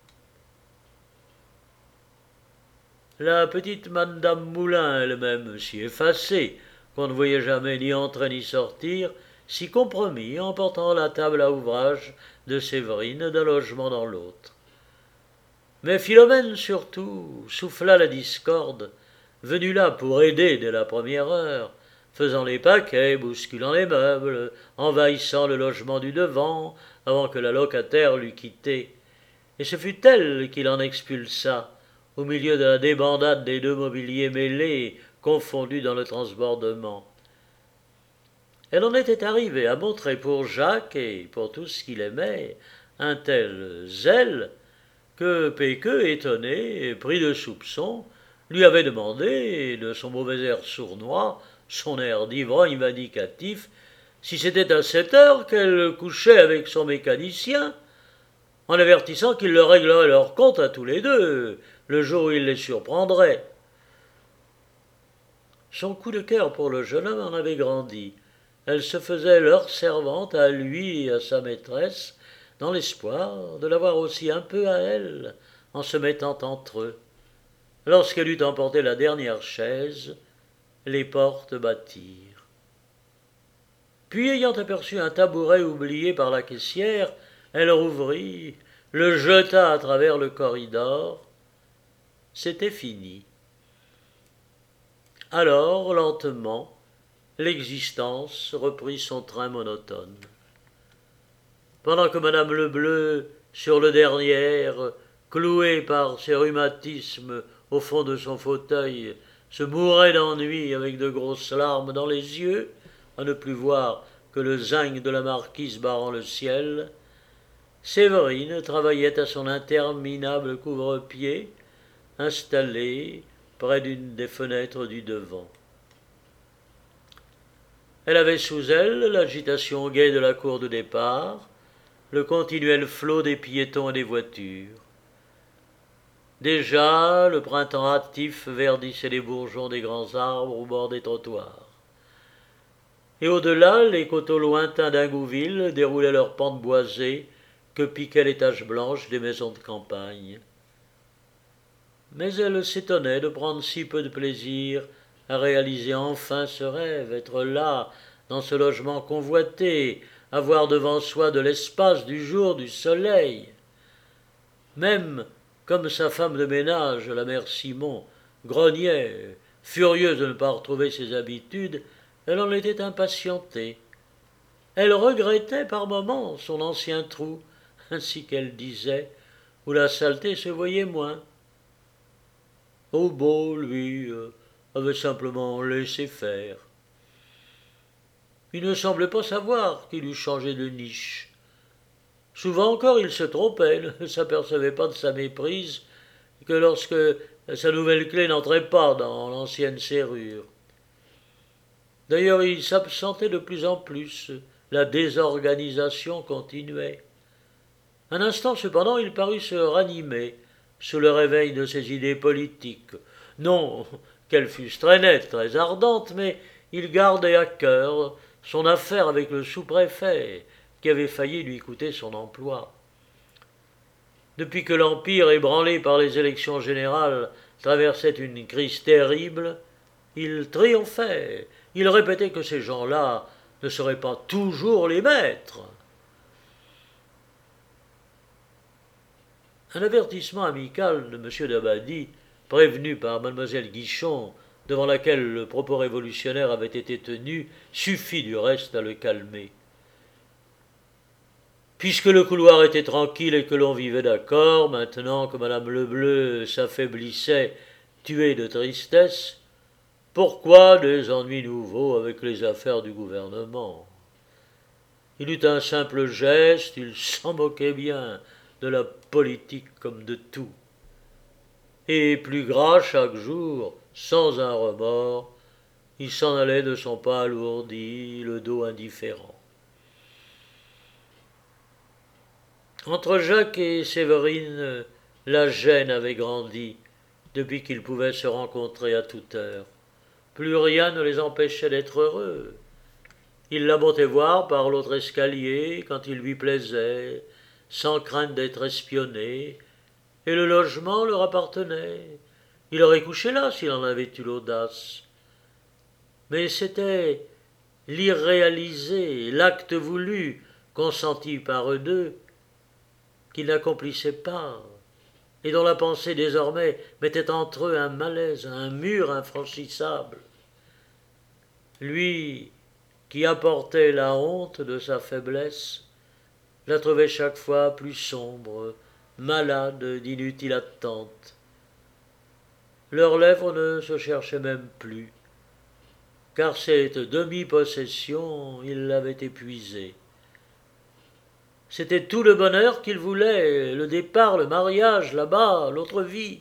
La petite madame Moulin elle-même, si effacée, qu'on ne voyait jamais ni entrer ni sortir, s'y compromit en portant la table à ouvrage de Séverine d'un logement dans l'autre. Mais Philomène, surtout, souffla la discorde, venue là pour aider dès la première heure, faisant les paquets, bousculant les meubles, envahissant le logement du devant, avant que la locataire l'eût quitté. Et ce fut elle qui l'en expulsa, au milieu de la débandade des deux mobiliers mêlés, confondus dans le transbordement. Elle en était arrivée à montrer pour Jacques, et pour tout ce qu'il aimait, un tel zèle, que Péqueux, étonné et pris de soupçons, lui avait demandé, de son mauvais air sournois, son air d'ivrogne vindicatif, si c'était à cette heure qu'elle couchait avec son mécanicien, en avertissant qu'il leur réglerait leur compte à tous les deux, le jour où il les surprendrait. Son coup de cœur pour le jeune homme en avait grandi. Elle se faisait leur servante à lui et à sa maîtresse, dans l'espoir de l'avoir aussi un peu à elle, en se mettant entre eux. Lorsqu'elle eut emporté la dernière chaise, les portes battirent. Puis, ayant aperçu un tabouret oublié par la caissière, elle rouvrit, le jeta à travers le corridor. C'était fini. Alors, lentement, l'existence reprit son train monotone. pendant que madame Lebleu, sur le derrière, clouée par ses rhumatismes au fond de son fauteuil, se mourait d'ennui avec de grosses larmes dans les yeux, à ne plus voir que le zinc de la marquise barrant le ciel, Séverine travaillait à son interminable couvre-pied, installée près d'une des fenêtres du devant. Elle avait sous elle l'agitation gaie de la cour de départ, le continuel flot des piétons et des voitures. Déjà, le printemps hâtif verdissait les bourgeons des grands arbres au bord des trottoirs. Et au-delà, les coteaux lointains d'Ingouville déroulaient leurs pentes boisées que piquaient les taches blanches des maisons de campagne. Mais elle s'étonnait de prendre si peu de plaisir à réaliser enfin ce rêve, être là, dans ce logement convoité, avoir devant soi de l'espace, du jour, du soleil. Même comme sa femme de ménage, la mère Simon, grognait, furieuse de ne pas retrouver ses habitudes, elle en était impatientée. Elle regrettait par moments son ancien trou, ainsi qu'elle disait, où la saleté se voyait moins. Aubeau, lui, euh, avait simplement laissé faire. Il ne semblait pas savoir qu'il eût changé de niche. Souvent encore, il se trompait, ne s'apercevait pas de sa méprise que lorsque sa nouvelle clé n'entrait pas dans l'ancienne serrure. D'ailleurs, il s'absentait de plus en plus, la désorganisation continuait. Un instant, cependant, il parut se ranimer sous le réveil de ses idées politiques. Non qu'elles fussent très nettes, très ardentes, mais il gardait à cœur son affaire avec le sous-préfet, qui avait failli lui coûter son emploi. Depuis que l'Empire, ébranlé par les élections générales, traversait une crise terrible, il triomphait. Il répétait que ces gens-là ne seraient pas toujours les maîtres. Un avertissement amical de M. Dabadie, prévenu par mademoiselle Guichon, devant laquelle le propos révolutionnaire avait été tenu, suffit du reste à le calmer. Puisque le couloir était tranquille et que l'on vivait d'accord, maintenant que madame Lebleu s'affaiblissait, tuée de tristesse, pourquoi des ennuis nouveaux avec les affaires du gouvernement? Il eut un simple geste, il s'en moquait bien, de la politique comme de tout. Et plus gras chaque jour, sans un remords, il s'en allait de son pas alourdi, le dos indifférent. Entre Jacques et Séverine, la gêne avait grandi depuis qu'ils pouvaient se rencontrer à toute heure. Plus rien ne les empêchait d'être heureux. Il la montait voir par l'autre escalier quand il lui plaisait, sans crainte d'être espionné, et le logement leur appartenait. Il aurait couché là s'il en avait eu l'audace. Mais c'était l'irréalisé, l'acte voulu, consenti par eux deux, qu'ils n'accomplissaient pas, et dont la pensée désormais mettait entre eux un malaise, un mur infranchissable. Lui, qui apportait la honte de sa faiblesse, la trouvait chaque fois plus sombre, malade d'inutile attente. Leurs lèvres ne se cherchaient même plus, car cette demi-possession, il l'avait épuisée. C'était tout le bonheur qu'il voulait, le départ, le mariage, là-bas, l'autre vie.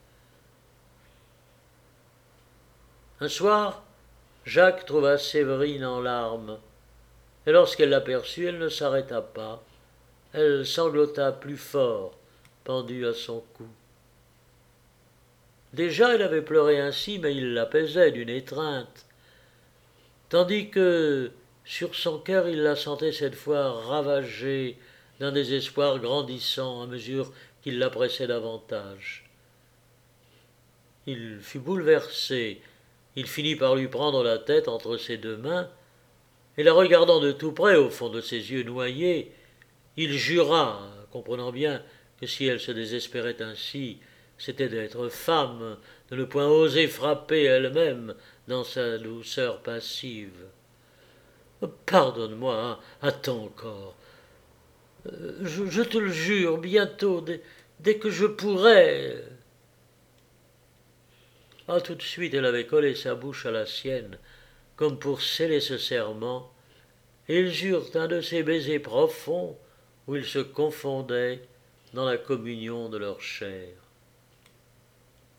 Un soir, Jacques trouva Séverine en larmes, et lorsqu'elle l'aperçut, elle ne s'arrêta pas. Elle sanglota plus fort, pendue à son cou. Déjà elle avait pleuré ainsi, mais il l'apaisait d'une étreinte, tandis que, sur son cœur, il la sentait cette fois ravagée d'un désespoir grandissant à mesure qu'il la pressait davantage. Il fut bouleversé, il finit par lui prendre la tête entre ses deux mains, et la regardant de tout près au fond de ses yeux noyés, il jura, comprenant bien que si elle se désespérait ainsi, c'était d'être femme, de ne point oser frapper elle-même dans sa douceur passive. « Pardonne-moi, hein, attends encore. Euh, je, je te le jure, bientôt, dès, dès que je pourrai. Ah, tout de suite, elle avait collé sa bouche à la sienne, comme pour sceller ce serment, et ils eurent un de ces baisers profonds où ils se confondaient dans la communion de leur chair.